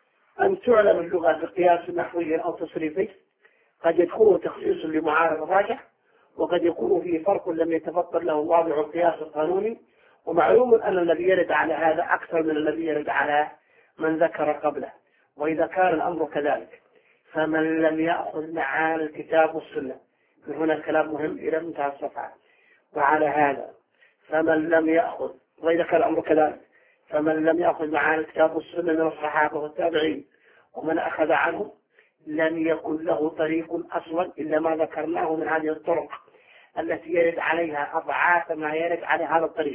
أن تعلم اللغة بقياس نحوي أو تصريفي قد يدخله تخصيص لمعارض الراجح، وقد يكون فيه فرق لم يتفطر له واضع القياس القانوني. ومعلوم أن الذي يرد على هذا أكثر من الذي يرد على من ذكر قبله. وإذا كان الأمر كذلك فمن لم يأخذ معاني الكتاب والسنة، من هنا كلام مهم إلى منتهى الصفحة. وعلى هذا فمن لم يأخذ وإذا كان الأمر كذلك فمن لم يأخذ معاني الكتاب والسنة من الصحابة والتابعين ومن أخذ عنه لم يكن له طريق أصلا إلا ما ذكرناه من هذه الطرق التي يرد عليها أضعاف ما يرد على هذا الطريق،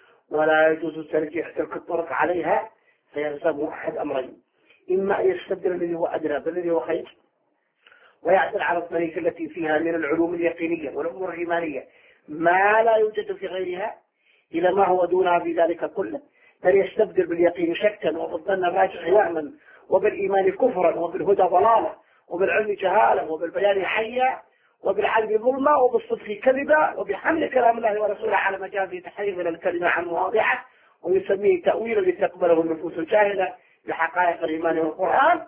ولا يجوز ترجيح تلك الطرق عليها، فيلزم أحد أمرين: إما أن يستبدل الذي هو أدنى بالذي هو خير ويعدل على الطريق التي فيها من العلوم اليقينية والأمور الإيمانية ما لا يوجد في غيرها إلى ما هو دونها في ذلك كله، بل يستبدل باليقين شكا وبالظن الراجح وهما وبالإيمان كفرا وبالهدى ضلالا وبالعلم جهالا وبالبيان حيا وبالعدل ظلما وبالصدق كذبا وبحمل كلام الله ورسوله على مجاز تحريف الكلمة عن مواضعه، ويسميه تأويلا لتقبله النفوس الجاهلة لحقائق الإيمان والقرآن.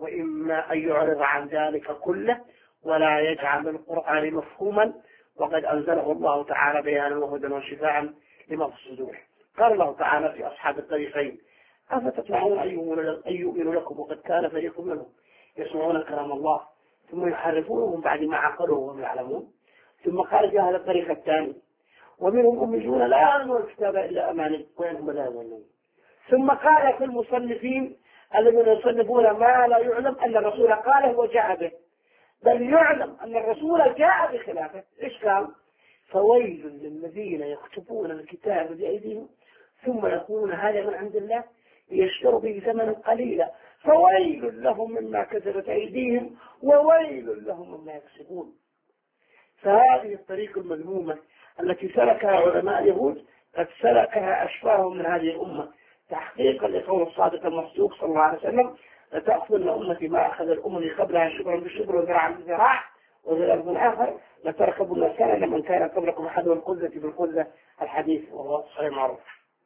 وإما أن يعرض عن ذلك كله ولا يجعل القرآن مفهوما وقد أنزله الله تعالى بيانا وهدى وشفاعا لما في الصدور. قال الله تعالى في أصحاب الطريقين: أفتطمعون أن يؤمنوا لكم وقد كان فريق منهم يسمعون كلام الله ثم يحرفونه من بعد ما عقلوه وهم يعلمون. ثم قال في هذا الطريق الثاني: ومنهم أميون لا يعلمون الكتاب إلا أماني وينهم لا يعلمون. ثم قال في المصنفين الذين يصنفون ما لا يعلم أن الرسول قاله وجاء به، بل يعلم أن الرسول جاء بخلافه. إيش قال؟ فويل للذين يكتبون الكتاب بأيديهم ثم يقولون هذا من عند الله ليشتروا به ثمنا قليلا فويل لهم مما كسبت أيديهم وويل لهم مما يكسبون. فهذه الطريق المذمومة التي سلكها علماء اليهود قد سلكها أشباههم من هذه الأمة تحقيقا لقول الصادق المصدوق صلى الله عليه وسلم: لتأخذن أمتي ما أخذ الأمم قبلها شبرا بشبر وذراعا بذراع وذراع من آخر لتركبن السنة من كان قبلكم أحد القذة بالقذة الحديث، وهو صحيح معروف.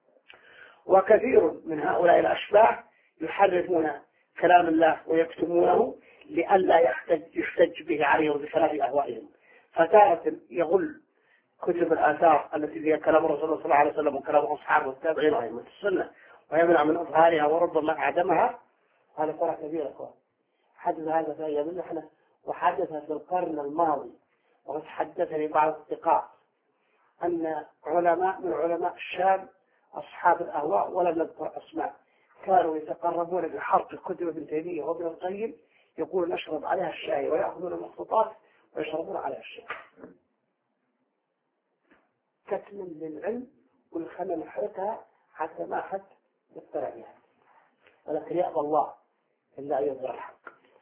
وكثير من هؤلاء الأشباه يحرفون كلام الله ويكتمونه لئلا يحتج يحتج به عليهم بخلاف أهوائهم، فتارة يغل كتب الآثار التي هي كلام الرسول صلى الله عليه وسلم وكلام أصحابه والتابعين وأئمة السنة ويمنع من إظهارها وربما عدمها. هذا فرق كبير أخوان. حدث هذا في أيام نحن وحدث في القرن الماضي، وقد حدثني بعض الثقات أن علماء من علماء الشام أصحاب الأهواء ولم نذكر أسماء كانوا يتقربون بحرق كتب ابن تيمية وابن القيم، يقول نشرب عليها الشاي ويأخذون المخطوطات ويشربون عليها الشاي كتم للعلم والخمل نحرقها حتى ما حد يطلع بها، ولكن يأبى الله إلا أن يظهر الحق.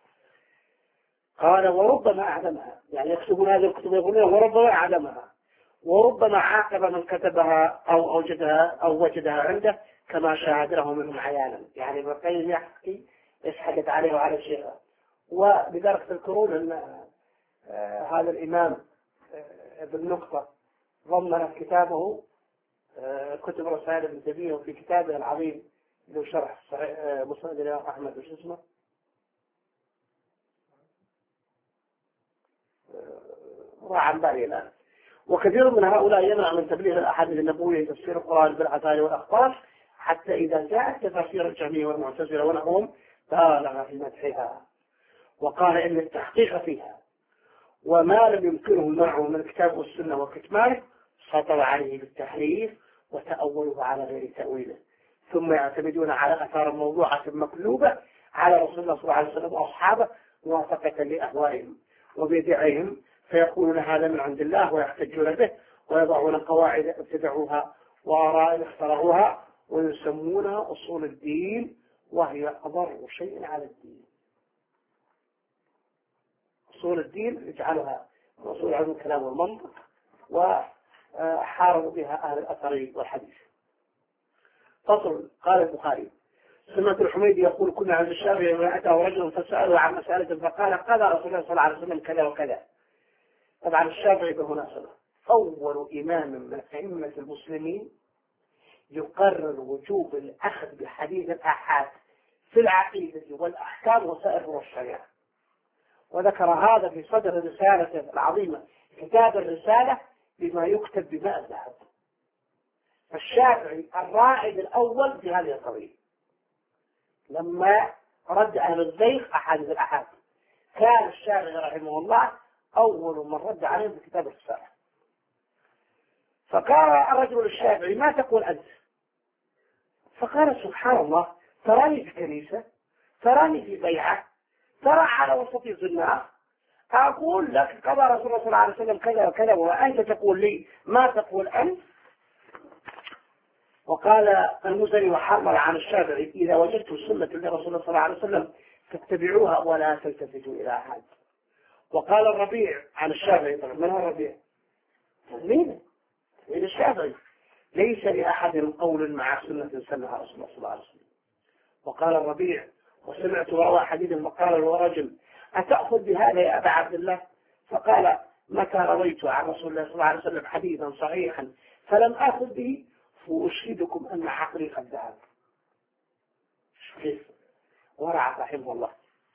قال: وربما أعلمها، يعني يكتبون هذه الكتب يقولون وربما أعلمها، وربما عاقب من كتبها أو أوجدها أو وجدها عنده كما شاهد له منهم عيانا. يعني ابن القيم يحكي ايش حدث عليه وعلى الشيخ. وبذلك تذكرون أن هذا الإمام ابن نقطة ضمن كتابه كتب رسائل ابن تيمية، وفي كتابه العظيم له شرح مسند الإمام أحمد وش اسمه راح عن بالي الآن. وكثير من هؤلاء يمنع من تبليغ الأحاديث النبوية تفسير القرآن بالعثار والأخبار، حتى إذا جاءت تفاسير الجهمية والمعتزلة ونحوهم بالغ في مدحها وقال إن التحقيق فيها وما لم يمكنه المنع من الكتاب والسنة وكتمانه سطر عليه بالتحريف وتأوله على غير تأويله، ثم يعتمدون على أثار موضوعة مقلوبة على رسول الله صلى الله عليه وسلم وأصحابه موافقة لأهوائهم وبدعهم، فيقولون هذا من عند الله ويحتجون به ويضعون قواعد ابتدعوها وآراء اخترعوها ويسمونها أصول الدين، وهي أضر شيء على الدين. أصول الدين يجعلها أصول علم الكلام والمنطق، وحاربوا بها أهل الأثر والحديث. فصل. قال البخاري: سمعت الحميدي يقول: كنا عند الشافعي وأتاه رجل فسأله عن مسألة فقال: قال رسول الله صلى الله عليه وسلم كذا وكذا. طبعا الشافعي بالمناسبة أول إمام من أئمة المسلمين يقرر وجوب الأخذ بحديث الآحاد في العقيدة والأحكام وسائر الشريعة، وذكر هذا في صدر رسالته العظيمة كتاب الرسالة بما يكتب بماء الذهب. الشافعي الرائد الأول في هذه القضية لما رد أهل الزيغ أحاديث الآحاد، كان الشافعي رحمه الله أول من رد عليهم بكتاب الرسالة. فقال الرجل الشافعي: ما تقول أنت؟ فقال: سبحان الله، تراني في كنيسة، تراني في بيعة، ترى على وسط الزنار، أقول لك قضى رسول الله صلى الله عليه وسلم كذا وكذا، وأنت تقول لي ما تقول أنت؟ وقال المزني وحرر عن الشافعي: إذا وجدتم سنة لرسول الله صلى الله عليه وسلم فاتبعوها ولا تلتفتوا إلى أحد. وقال الربيع عن الشافعي: من هو الربيع؟ مين؟ من الشافعي: ليس لأحد قول مع سنة سنها رسول الله صلى الله عليه وسلم. وقال الربيع: وسمعت روى حديث وقال ورجل: أتأخذ بهذا يا أبا عبد الله؟ فقال: متى رويت عن رسول الله صلى الله عليه وسلم حديثا صحيحا فلم آخذ به فأشهدكم أن عقلي قد ذهب. كيف ورع رحمه الله.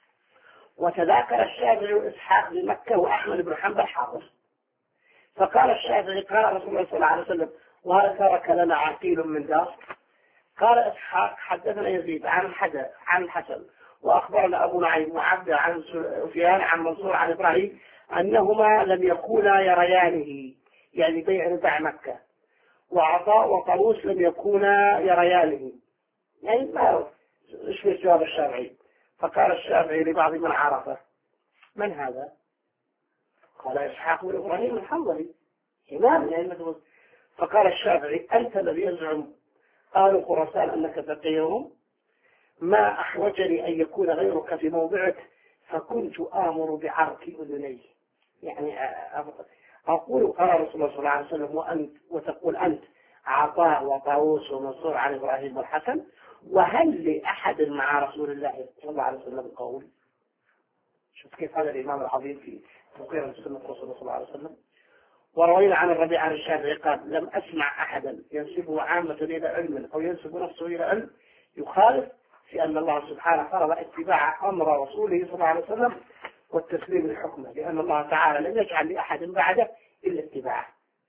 وتذاكر الشافعي وإسحاق بمكة وأحمد بن حنبل حاضر، فقال الشافعي: قال رسول الله صلى الله عليه وسلم: وهل ترك لنا عقيل من دار؟ قال إسحاق: حدثنا يزيد عن الحسن عن الحسن وأخبرنا أبو نعيم وعبد عن سفيان عن منصور عن إبراهيم أنهما لم يكونا يريانه، يعني بيع ربع مكة، وعطاء وطاووس لم يكونا يريانه، يعني ما إيش في الجواب الشرعي. فقال الشافعي لبعض من عرفه: من هذا؟ قال: إسحاق بن إبراهيم الحنظلي إمام يعني. فقال الشافعي: أنت الذي يزعم آل خراسان أنك فقيهم، ما أحوجني أن يكون غيرك في موضعك فكنت آمر بعرك أذنيه. يعني أقول قال رسول الله صلى الله عليه وسلم وأنت، وتقول أنت عطاء وطاووس ومنصور عن إبراهيم والحسن، وهل لأحد مع رسول الله صلى الله عليه وسلم قول؟ شوف كيف هذا الإمام العظيم في تقرير سنة رسول الله صلى الله عليه وسلم. وروينا عن الربيع عن الشافعي قال: لم أسمع أحدا ينسبه عامة إلى علم أو ينسب نفسه إلى علم يخالف في أن الله سبحانه فرض اتباع أمر رسوله صلى الله عليه وسلم والتسليم لحكمه، لأن الله تعالى لم يجعل لأحد بعده إلا اتباعه،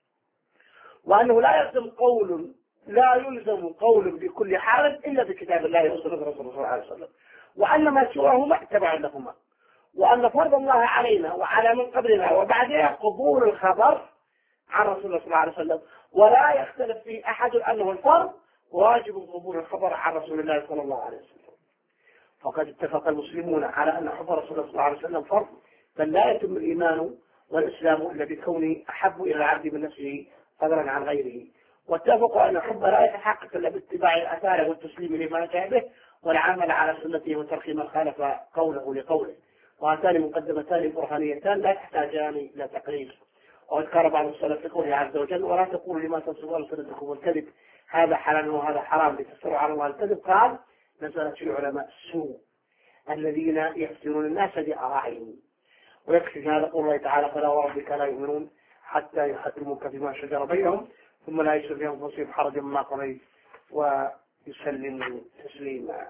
وأنه لا يلزم قول لا يلزم قول بكل حال إلا بكتاب الله وسنة رسوله صلى الله عليه وسلم، وأن ما سواهما اتبع لهما، وأن فرض الله علينا وعلى من قبلنا وبعدها قبول الخبر عن رسول الله صلى الله عليه وسلم، ولا يختلف فيه أحد أنه الفرض واجب قبول الخبر عن رسول الله صلى الله عليه وسلم. فقد اتفق المسلمون على أن حب رسول الله صلى الله عليه وسلم فرض، بل لا يتم الإيمان والإسلام إلا بكونه أحب إلى العبد من نفسه فضلا عن غيره، واتفقوا أن الحب لا يتحقق إلا باتباع الآثار والتسليم لما جاء به والعمل على سنته وترك ما خالف قوله لقوله، وهاتان مقدمتان برهانيتان لا تحتاجان إلى تقرير. وذكر بعض السلف لقوله عز وجل: ولا تقولوا لما تصفون ألسنتكم الكذب هذا حلال وهذا حرام لتفتروا على الله الكذب. قال: نزلت في علماء السوء الذين يفتنون الناس بآرائهم. ويكفي هذا قول الله تعالى: فلا وربك لا يؤمنون حتى يحكموك فيما شجر بينهم ثم لا يجد في أنفسهم حرج مما قضيت ويسلموا تسليما.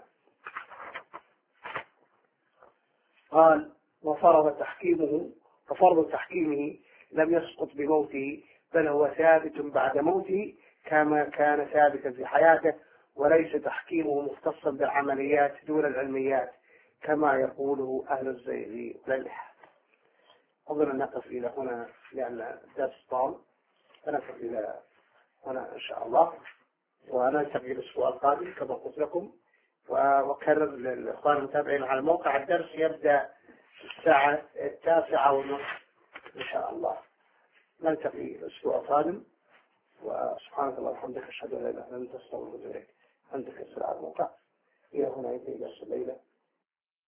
قال: وفرض تحكيمه ففرض تحكيمه لم يسقط بموته، بل هو ثابت بعد موته كما كان ثابتا في حياته، وليس تحكيمه مختصا بالعمليات دون العلميات كما يقوله أهل الزيغ والإلحاد. أظن نقف إلى هنا لأن الدرس طال، فنقف إلى هنا إن شاء الله، وننتقل الأسبوع القادم كما قلت لكم. وأكرر للإخوان المتابعين على الموقع: الدرس يبدأ الساعة التاسعة ونصف إن شاء الله. نلتقي الأسبوع القادم، وسبحانك اللهم وبحمدك أشهد أن لا إله إلا أنت أستغفرك وأتوب إليك. عندك السلام الموقع إلى هنا ينتهي درس الليلة.